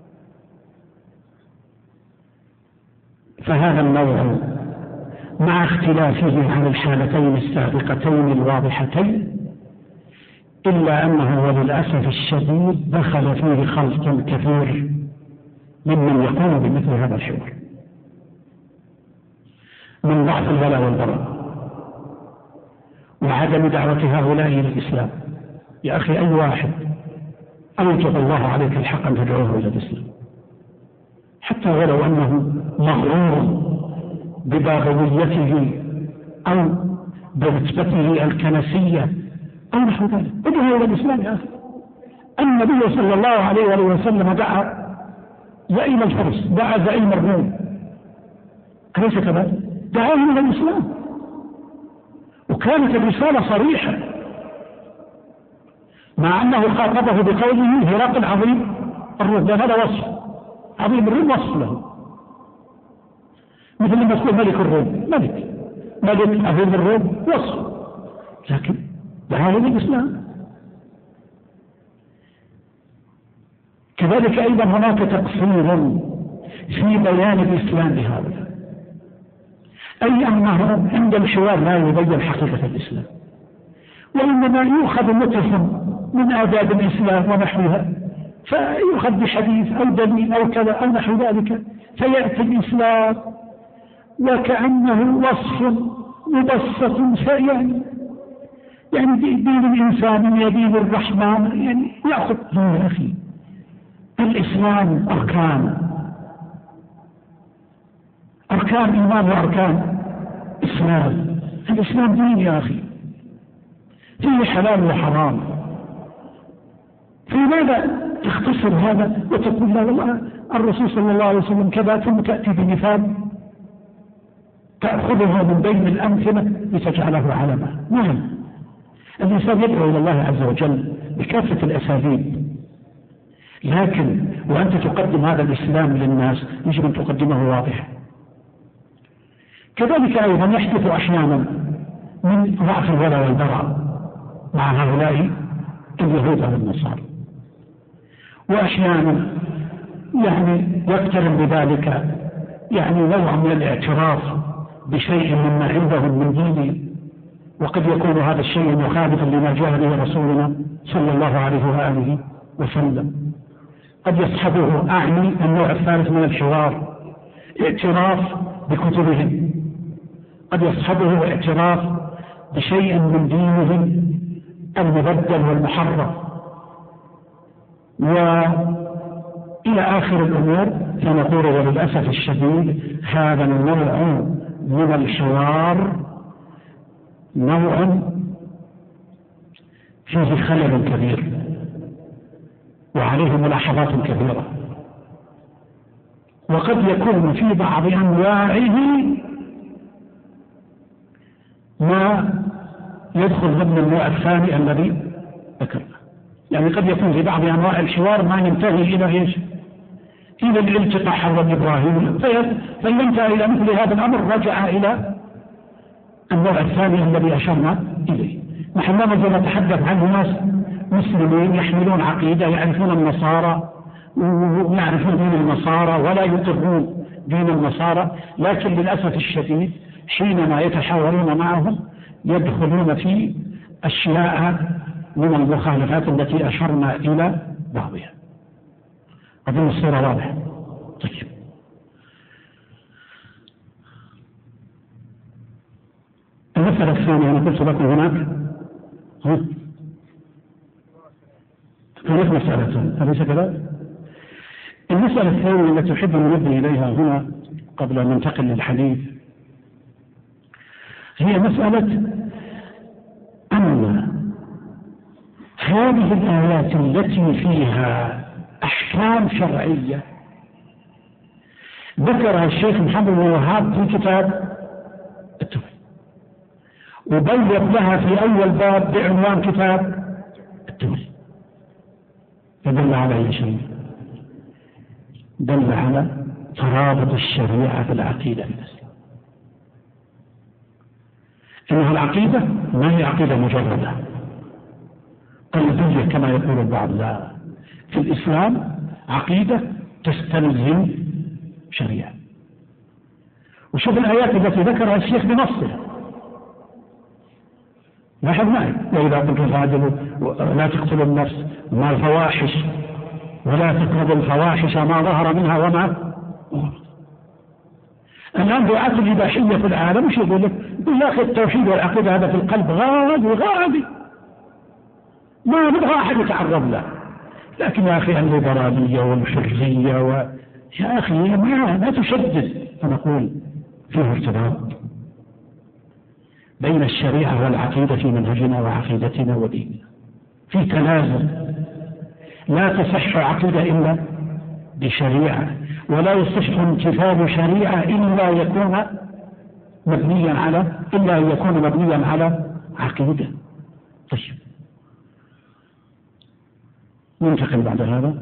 فهذا النوع مع اختلافه عن الحالتين السابقتين الواضحتين، إلا أنه وللأسف الشديد دخل فيه خلط كثير ممن يقوم بمثل هذا الحوار من ضعف الولاء والبراء وعدم دعوة هؤلاء إلى الإسلام. يا أخي أي واحد أوجب الله عليك الحق أن تدعوه إلى الإسلام، حتى ولو أنه مغرور بباغويته أو برتبته الكنسية أو نحو ذلك، ادعوه إلى الإسلام يا أخي. النبي صلى الله عليه وسلم دعا زعيم الفرس، دعا زعيم الروم، أليس كذلك؟ دعاهم إلى الإسلام، وكانت الرسالة صريحة، مع أنه خاطبه بقوله هرقل عظيم الروم، لأن هذا وصف عظيم الروم، وصف له، مثل لما تقول ملك الروم، ملك عظيم الروم وصف، لكن دعاه إلى الإسلام. كذلك أيضا هناك تقصير في بيان الإسلام لهذا، أي أنه عند الحوار لا يبين حقيقة الإسلام، وإنما يؤخذ متفهم من آداب الإسلام ونحوها، فيؤخذ بحديث أو دليل أو كذا أو نحو ذلك، فيأتي الإسلام وكأنه وصف مبسط يعني دين الإنسان يدين الرحمن، يعني يأخذ يا أخي الإسلام أركان إيمان وأركان إسلام. الإسلام دين يا أخي، فيه حلال وحرام، فلماذا تختصر هذا وتقول لا والله الرسول صلى الله عليه وسلم كذا، ثم تأتي بمثال تأخذه من بين الأمثلة لتجعله علما؟ نعم، الإنسان يدعو إلى الله عز وجل بكافة الأساليب، لكن وأنت تقدم هذا الإسلام للناس يجب أن تقدمه واضحا. كذلك أيضا يحدث أحيانا من ضعف الولاء والبراء مع هؤلاء اليهود أو النصارى، وأحيانا يعني يقترن بذلك يعني نوع من الاعتراف بشيء مما عندهم من دين، وقد يكون هذا الشيء مخالفا لما جاء به رسولنا صلى الله عليه وآله وسلم. قد يصحبه أعني النوع الثالث من الحوار اعتراف بكتبهم، قد يصحبه اعتراف بشيء من دينهم المبدل والمحرف، وإلى آخر الأمور. فنقول وللأسف الشديد هذا النوع من الحوار نوع فيه خلل كبير وعليه ملاحظات كثيرة، وقد يكون في بعض أنواعه ما يدخل ضمن النوع الثاني الذي ذكرنا. يعني قد يكون في بعض أنواع الحوار ما ينتهي إلى إيش؟ إلى الالتقاء حول الإبراهيمي، فإن انتهى إلى مثل هذا الأمر رجع إلى النوع الثاني الذي أشرنا إليه. نحن لا نزال نتحدث عن ناس مسلمين يحملون عقيدة، يعرفون النصارى ويعرفون دين النصارى ولا يقرون دين النصارى، لكن للأسف الشديد حينما يتحاورون معهم يدخلون في أشياء من المخالفات التي أشرنا إلى بعضها. أظن الصورة واضحة. طيب، المسألة الثانية أنا قلت لكم هناك ثلاث مسألة، أليس كذلك؟ المسألة الثانية التي أحب أن ننبه إليها هنا قبل أن ننتقل للحديث هي مسألة أن هذه الآيات التي فيها أحكام شرعية ذكرها الشيخ محمد بن وهاب في كتاب التوحيد، وبين لها في أول باب بعنوان كتاب التوحيد. فدل على أي شيء؟ دل على ترابط الشريعة في العقيدة في الإسلام، إنها العقيدة ما هي عقيدة مجردة، قلبية كما يقول البعض، لا، في الإسلام عقيدة تستلزم شريعة. وشوف الآيات التي ذكرها الشيخ بنصها، لاحظ معي: وإذا قلت الفاجر لا تقتلوا النفس، ما الفواحش، ولا تقربوا الفواحش ما ظهر منها وما. الآن دعاة الإباحية في العالم وش يقول لك؟ يقول يا أخي التوحيد والعقيدة هذا في القلب غادي ما نبغى أحد يتعرض له. لكن يا أخي الليبرالية والحرية يا أخي ما تشدد. فنقول فيه ارتباط بين الشريعة والعقيدة في منهجنا وعقيدتنا وديننا، في تلازم. لا تصح عقيدة إلا بشريعة، ولا يصح امتثال شريعة إلا أن يكون مبنيا على عقيدة. طيب، ننتقل بعد هذا.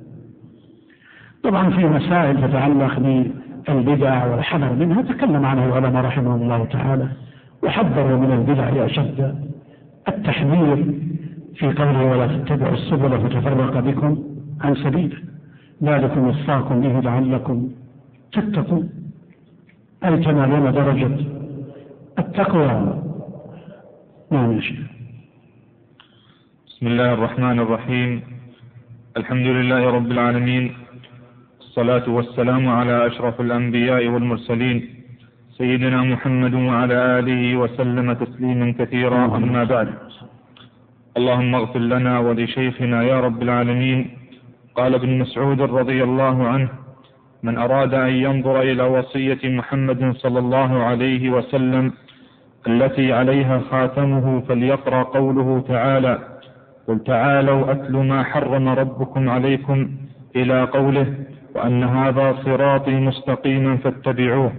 طبعا في مسائل تتعلق بالبدع والحذر منها تكلم عنها العلماء رحمهم الله تعالى، وحذروا من البدع أشد التحذير في قوله: ولا تتبعوا السبل فتفرق بكم عن سبيله ذلكم وصاكم به لعلكم تتقون، أي تنالون درجة التقوى. نعم يا شيخ. بسم الله الرحمن الرحيم. الحمد لله رب العالمين، الصلاة والسلام على أشرف الأنبياء والمرسلين سيدنا محمد وعلى آله وسلم تسليما كثيرا. أما بعد، اللهم اغفر لنا ولشيخنا يا رب العالمين. قال ابن مسعود رضي الله عنه: من أراد أن ينظر إلى وصية محمد صلى الله عليه وسلم التي عليها خاتمه فليقرأ قوله تعالى: قل تعالوا أتل ما حرم ربكم عليكم إلى قوله: وأن هذا صراطي مستقيما فاتبعوه.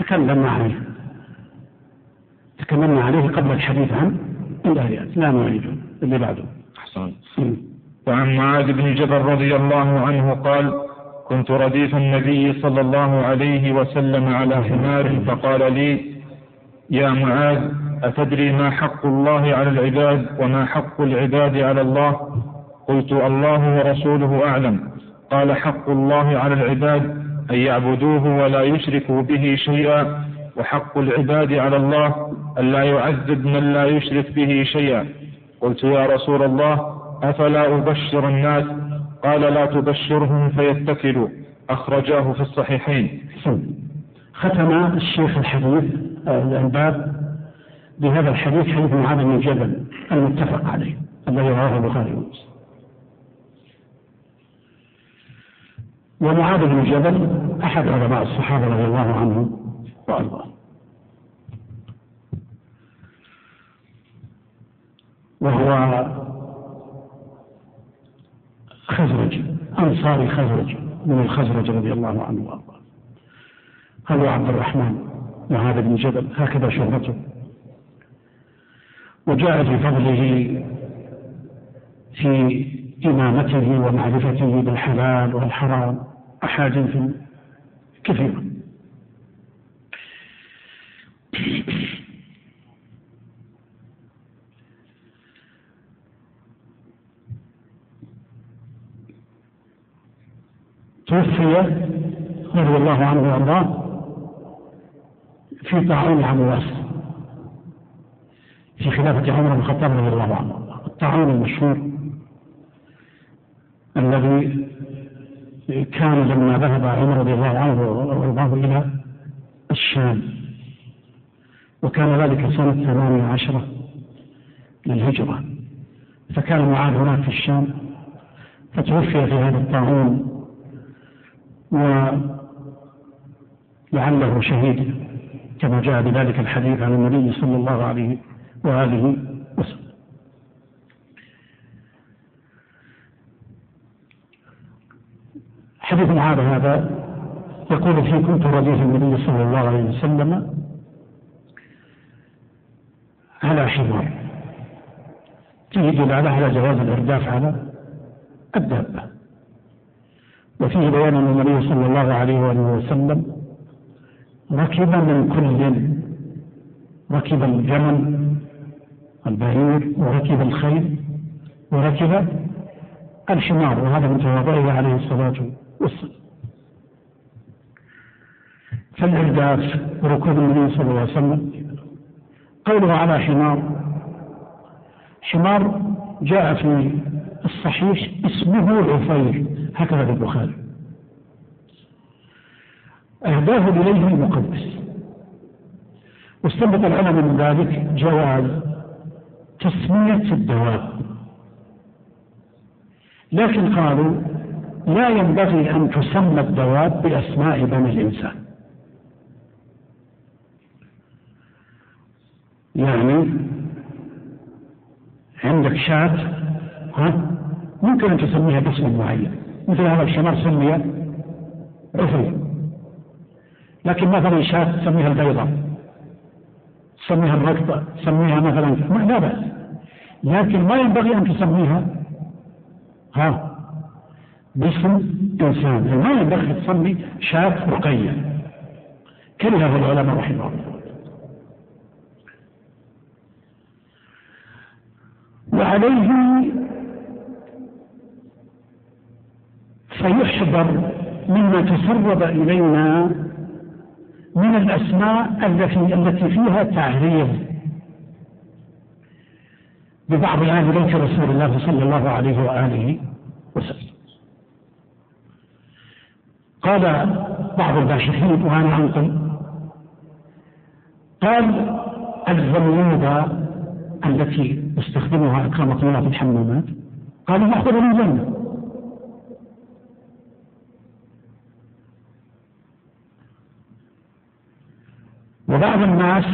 تكلمنا عليه قبل الحديث عن الآيات، لا نعيده اللي بعده. أحسن. وعن معاذ بن جبل رضي الله عنه قال: كنت رديف النبي صلى الله عليه وسلم على حمار فقال لي: يا معاذ، أتدري ما حق الله على العباد وما حق العباد على الله؟ قلت: الله ورسوله أعلم. قال: حق الله على العباد أن يعبدوه ولا يشركوا به شيئا، وحق العباد على الله أن لا يعذب من لا يشرك به شيئا. قلت: يا رسول الله، أفلا أبشر الناس؟ قال: لا تبشرهم فيتكلوا. أخرجاه في الصحيحين. ختم الشيخ الحديث الباب بهذا الحديث، حديث معاذ بن جبل المتفق عليه الذي رواه البخاري ومسلم. ومعاذ بن جبل أحد علماء الصحابة رضي الله عنهم وأرضاه، وهو خزرج، أنصاري خزرج من الخزرج رضي الله عنه وأرضاه. قالوا عبد الرحمن معاذ بن جبل، هكذا شهرته. وجاء في فضله في إمامته ومعرفته بالحلال والحرام أحاديث كثيرة. توفي رضي الله عنه وارضاه في طاعون عمواس في خلافة عمر بن الخطاب رضي الله عنه. الطاعون المشهور الذي كان لما ذهب عمر رضي الله عنه وارضاه إلى الشام، وكان ذلك سنة 18 للهجرة، فكان معاذ هناك في الشام، فتوفي في هذا الطاعون ولعله شهيد كما جاء بذلك الحديث عن النبي صلى الله عليه وآله وسلم. حديث معاذ هذا يقول فيه: كنت رديف النبي صلى الله عليه وسلم على حمار. فيه دلالة على جواز الإرداف على الدابة، وفيه بيان أن النبي صلى الله عليه وآله وسلم ركب من كل، ركب الجمل البعير وركب الخيل وركب الحمار، وهذا من تواضعه عليه الصلاة والسلام. فالإرداف وركوب النبي صلى الله عليه وسلم. قوله على حمار جاء في الصحيح اسمه عفير، هكذا في البخاري. أهداه إليه المقدس. واستنبط العلماء من ذلك جواز تسمية الدواب، لكن قالوا لا ينبغي أن تسمى الدواب بأسماء بني الإنسان. يعني عندك شاة ممكن أن تسميها باسم معين، مثل هذا الحمار سمي عفير، لكن مثلا شاة تسميها البيضة، تسميها الركضة، تسميها مثلا لا بأس، لكن ما ينبغي أن تسميها باسم إنسان. ما ينبغي تسمي شاة رقية، كرهه العلماء رحمه الله. وعليه فيحذر مما تسرب إلينا من الأسماء التي فيها تعريض ببعض آل بيت رسول الله صلى الله عليه وآله وسلم. قال بعض الباحثين وأنا أنقل، قال الزميوضة التي يستخدمها أكرمكم الله في الحمامات قالوا مأخوذة من الجنة. وبعض الناس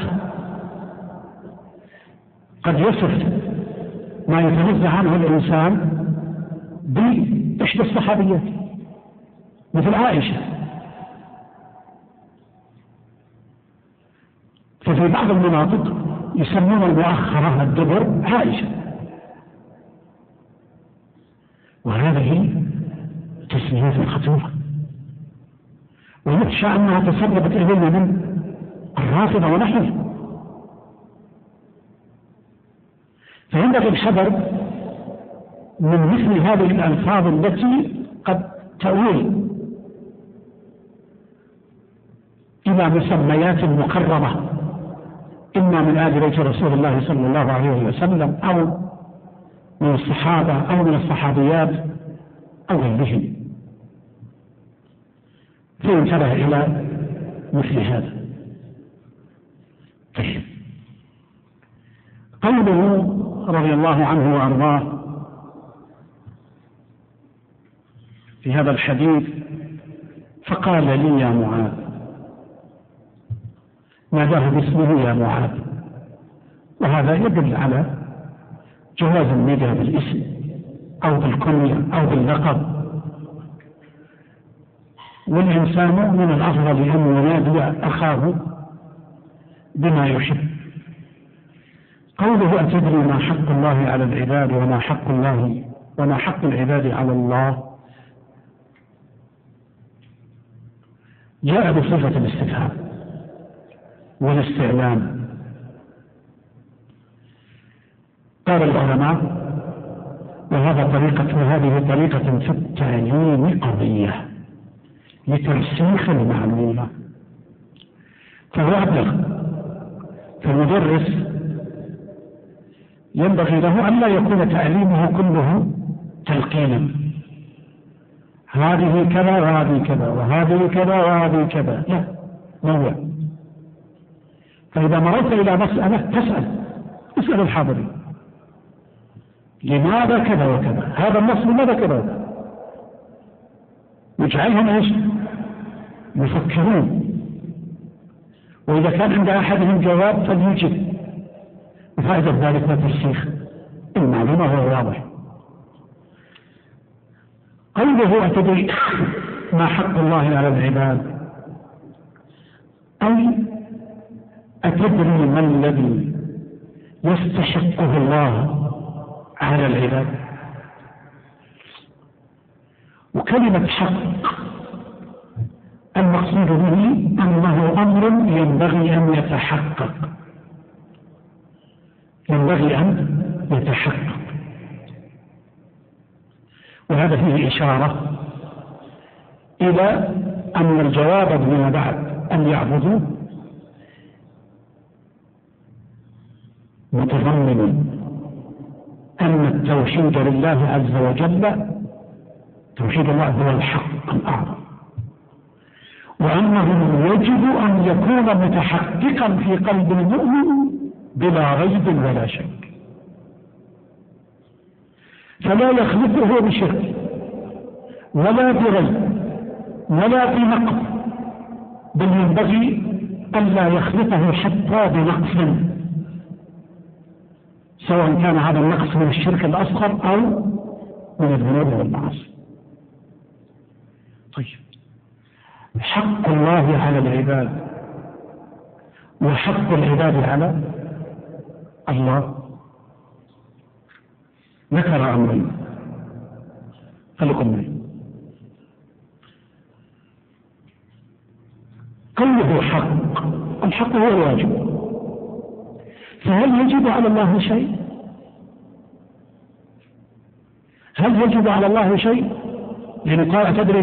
قد يصف ما يتنزه عنه الإنسان بإحدى الصحابيات مثل عائشة، ففي بعض المناطق يسمون المؤخرة الدبر عائشة، وهذه تسميات خطيرة، ويخشى أنها تسربت إلينا من الرافضة ونحوه. فينبغي الحذر من مثل هذه الألفاظ التي قد تؤول إلى مسميات مكرمة، إما من آل بيت رسول الله صلى الله عليه وسلم أو من الصحابة أو من الصحابيات أو غيرهم، فينتبه إلى مثل هذا. طيب، قوله رضي الله عنه وأرضاه في هذا الحديث فقال لي يا معاذ، ناداه باسمه يا معاذ، وهذا يدل على جواز النداء بالاسم أو بالكنية أو باللقب، والإنسان من الأفضل أن ينادي أخاه بما يحب. قوله أتدري ما حق الله على العباد وما حق العباد على الله، جاء بصفة الاستفهام والاستعلام. قال العلماء وهذه طريقة في التعليم قضية لترسيخ المعلومة، فالمدرس ينبغي له أن لا يكون تعليمه كله تلقينا، هذه كذا وهذه كذا وهذه كذا وهذه كذا، لا، نوع. فإذا مررت إلى مسألة اسأل الحاضرين لماذا كذا وكذا، هذا النص لماذا كذا، واجعلهم ايش؟ يفكرون، وإذا كان عند أحدهم جواب فليجب، وفائدة ذلك ترسيخ المعلومة هو واضح. قوله أتدري ما حق الله على العباد، أي أتدري ما الذي يستحقه الله على العباد. وكلمة حق المقصود به أنه أمر ينبغي أن يتحقق، هذا فيه إشارة إلى أن الجواب من بعد أن يعبدوا متضمن أن التوحيد لله عز وجل، توحيد الله هو الحق الأعظم، وأنه يجب أن يكون متحققا في قلب المؤمن بلا ريب ولا شك، فلا يخلطه بشرك ولا بريب ولا بنقص، بل ينبغي ألا يخلطه حتى بنقص، سواء كان هذا النقص من الشرك الأصغر أو من الذنوب والمعاصي. طيب، حق الله على العباد وحق العباد على الله ذكر أمرين، خليكم معي. قوله حق، الحق هو الواجب، فهل يجب على الله شيء؟ هل يجب على الله شيء؟ يعني قال تدري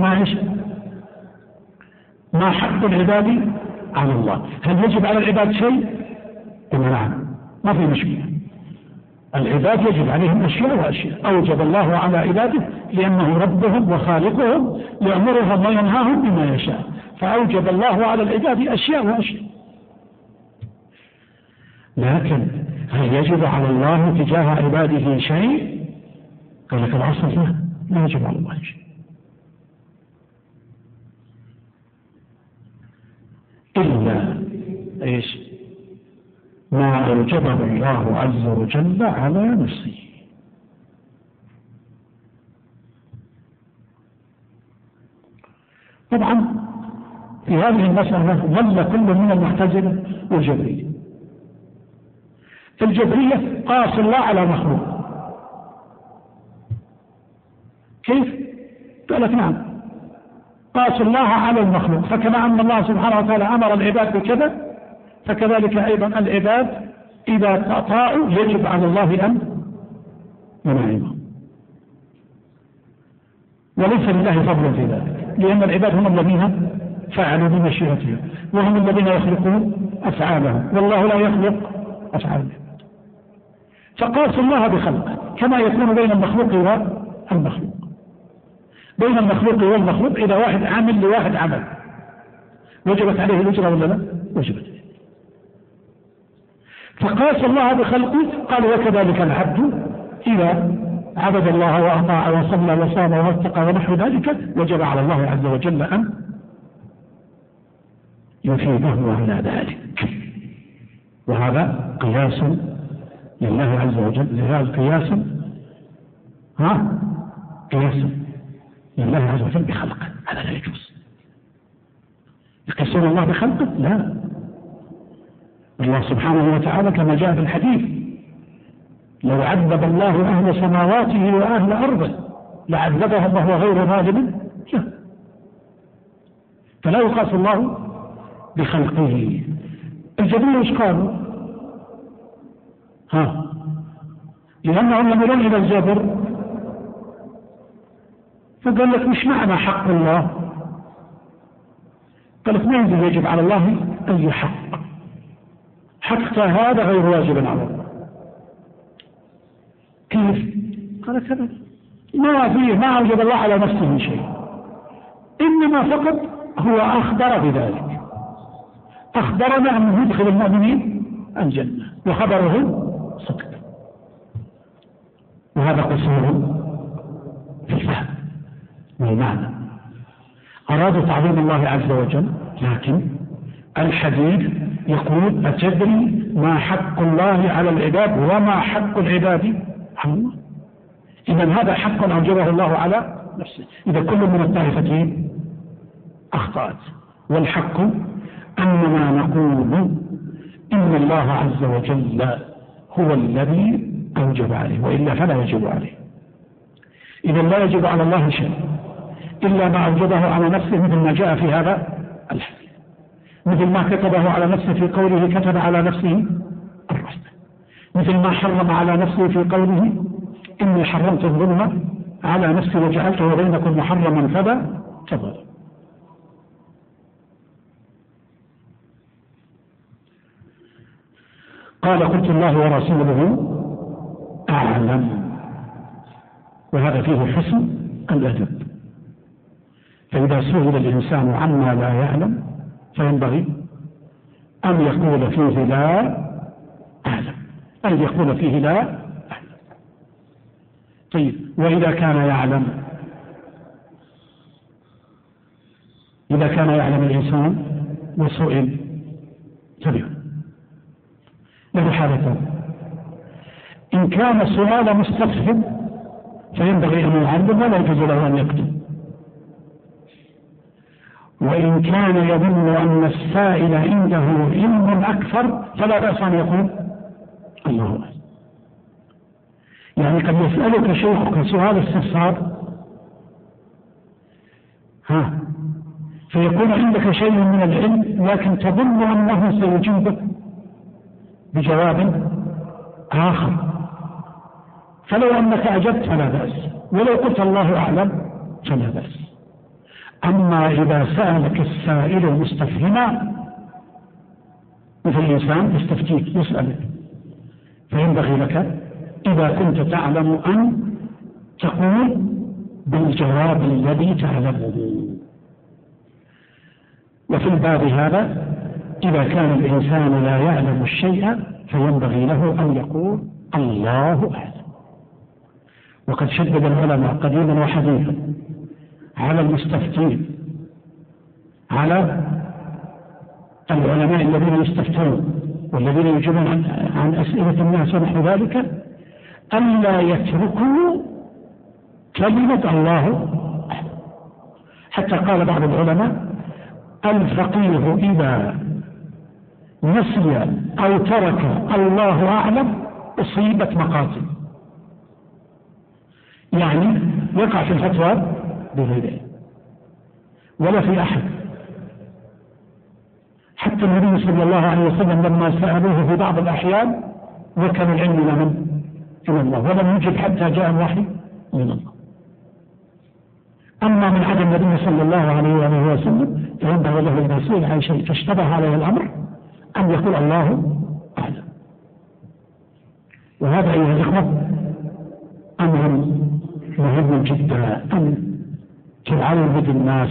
ما حق العباد على الله؟ هل يجب على العباد شيء؟ نعم، ما في مشكلة، العباد يجب عليهم أشياء وأشياء أوجب الله على عباده لأنه ربهم وخالقهم، يأمرهم وينهاهم بما يشاء، فأوجب الله على العباد أشياء وأشياء. لكن هل يجب على الله تجاه عباده شيء؟ قال لك الأصل لا يجب على الله شيء، إلا إيش؟ ما أوجبه الله عز وجل على نفسه. طبعا في هذه المسألة ظل كل من المعتزلة والجبرية. الجبرية قاس الله على مخلوق. كيف؟ قال لك نعم، قاس الله على المخلوق، فكما أن الله سبحانه وتعالى أمر العباد بكذا، فكذلك أيضا العباد إذا أطاعوا يجب على الله أن ينعمهم، وليس لله فضل في ذلك، لأن العباد هم الذين فعلوا بمشيئتهم، وهم الذين يخلقون أفعالهم، والله لا يخلق أفعالهم. فقاس الله بخلقه كما يكون بين المخلوق والمخلوق، بين المخلوق والمخلوق إذا واحد عامل لواحد عمل وجبت عليه الأجرة ولا لا؟ وجبت. فقاس الله بخلقه، قال وكذلك العبد إذا عبد الله وأطاع وصلى وصام واتقى ونحو ذلك وجب على الله عز وجل أن يثيبه على ذلك. وهذا قياس لله عز وجل، لهذا قياس قياس لله عز وجل بخلقه، هذا لا يجوز. يقيسون الله بخلقه؟ لا، الله سبحانه وتعالى كما جاء في الحديث لو عذب الله أهل سماواته وأهل أرضه لعذبهم وهو غير ظالم له، فلا يقاس الله بخلقه. الجبرية ايش قالوا؟ لأنهم لم يرون إلى الجبر، فقال لك مش معنى حق الله؟ قال لك ما يجب على الله أي حق، حتى هذا غير واجب على الله. كيف؟ قال كذا، ما أوجب الله على نفسه شيء، إنما فقط هو أخبر بذلك، أخبرنا أنه يدخل المؤمنين الجنة وخبره صدق، وهذا قصور في الفهم والمعنى. أرادوا تعظيم الله عز وجل، لكن الحديث يقول أتدري ما حق الله على العباد وما حق العباد على الله؟ إذا هذا حق أوجبه الله على نفسه. إذا كل من الطائفتين أخطأت، والحق أننا نقول إن الله عز وجل هو الذي أوجب عليه، وإلا فلا يجب عليه. إذا لا يجب على الله شيء إلا ما أوجبه على نفسه، مثل ما جاء في هذا الحديث، مثل ما كتبه على نفسه في قوله كتب على نفسه الرحمة، مثل ما حرم على نفسه في قوله إني حرمت الظلم على نفسي وجعلته بينكم محرما فلا تظلموا. قال قلت الله ورسوله أعلم، وهذا فيه حسن الأدب. فإذا سئل الإنسان عما لا يعلم فينبغي أن يقول فيه لا أعلم، أن يقول فيه لا أعلم. طيب، وإذا كان يعلم، إذا كان يعلم الإنسان وسئل تبعه له حالتان: إن كان سؤال مستفهم فينبغي أن يعلم ولا يجوز له أن يكتب، وإن كان يظن أن السائل عنده علم أكثر فلا بأس أن يقول الله أعلم. يعني قد يسألك شيخك سؤال استفسار فيكون عندك شيء من العلم لكن تظن أنه سيجيبك بجواب آخر، فلو أنك أجبت فلا بأس، ولو قلت الله أعلم فلا بأس. أما إذا سألك السائل مستفهما، مثل الإنسان يستفتيك يسألك، فينبغي لك إذا كنت تعلم أن تقول بالجواب الذي تعلمه. وفي الباب هذا إذا كان الإنسان لا يعلم الشيء فينبغي له أن يقول الله أعلم. وقد شدد العلماء قديما وحديثا على المستفتين، على العلماء الذين يستفتون والذين يجيبون عن أسئلة الناس ونحو ذلك، ألا يتركوا كلمة الله أعلم. حتى قال بعض العلماء: الفقيه إذا نسي أو ترك الله أعلم أصيبت مقاتل، يعني يقع في الفتوى بغيره ولا في أحد. حتى النبي صلى الله عليه وسلم لما سألوه في بعض الأحيان ذكر العلم من الله ولم يجب حتى جاء الوحي من الله. أما من عدم النبي صلى الله عليه وسلم فينبغي له إذا سئل عن شيء فاشتبه عليه الأمر أن يقول الله أعلم. وهذا أيها الإخوة أمر مهم جدا، أن تعود الناس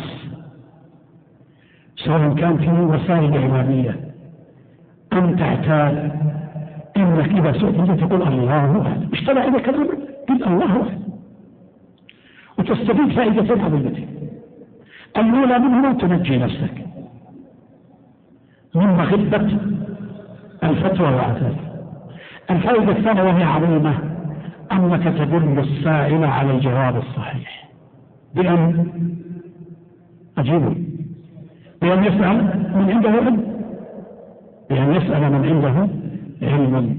سواء كان في وسائل إعلامية أن تعتاد إنك إذا سئلت تقول الله أعلم. اشتبه إذا كلمة قل الله أعلم وتستفيد فائدة عظيمة. الأولى منه تنجي نفسك من مغبة الفتوى وعثاث. الفائدة الثانية وهي عظيمة أنك تدل السائل على الجواب الصحيح بأن أجيبه، بأن يسأل من عنده علم، بأن يسأل من عنده علم.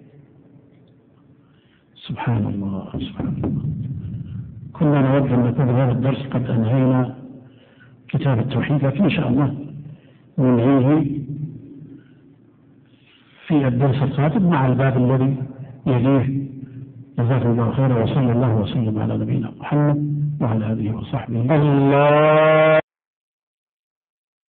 سبحان الله سبحان الله. كنا نود أن نكون هذا الدرس قد أنهينا كتاب التوحيد، لكن إن شاء الله ننهيه في الدرس القادم مع الباب الذي يليه. جزاكم الله خيرا، وصلى الله وسلم على نبينا محمد وعلى آله وصحبه. الله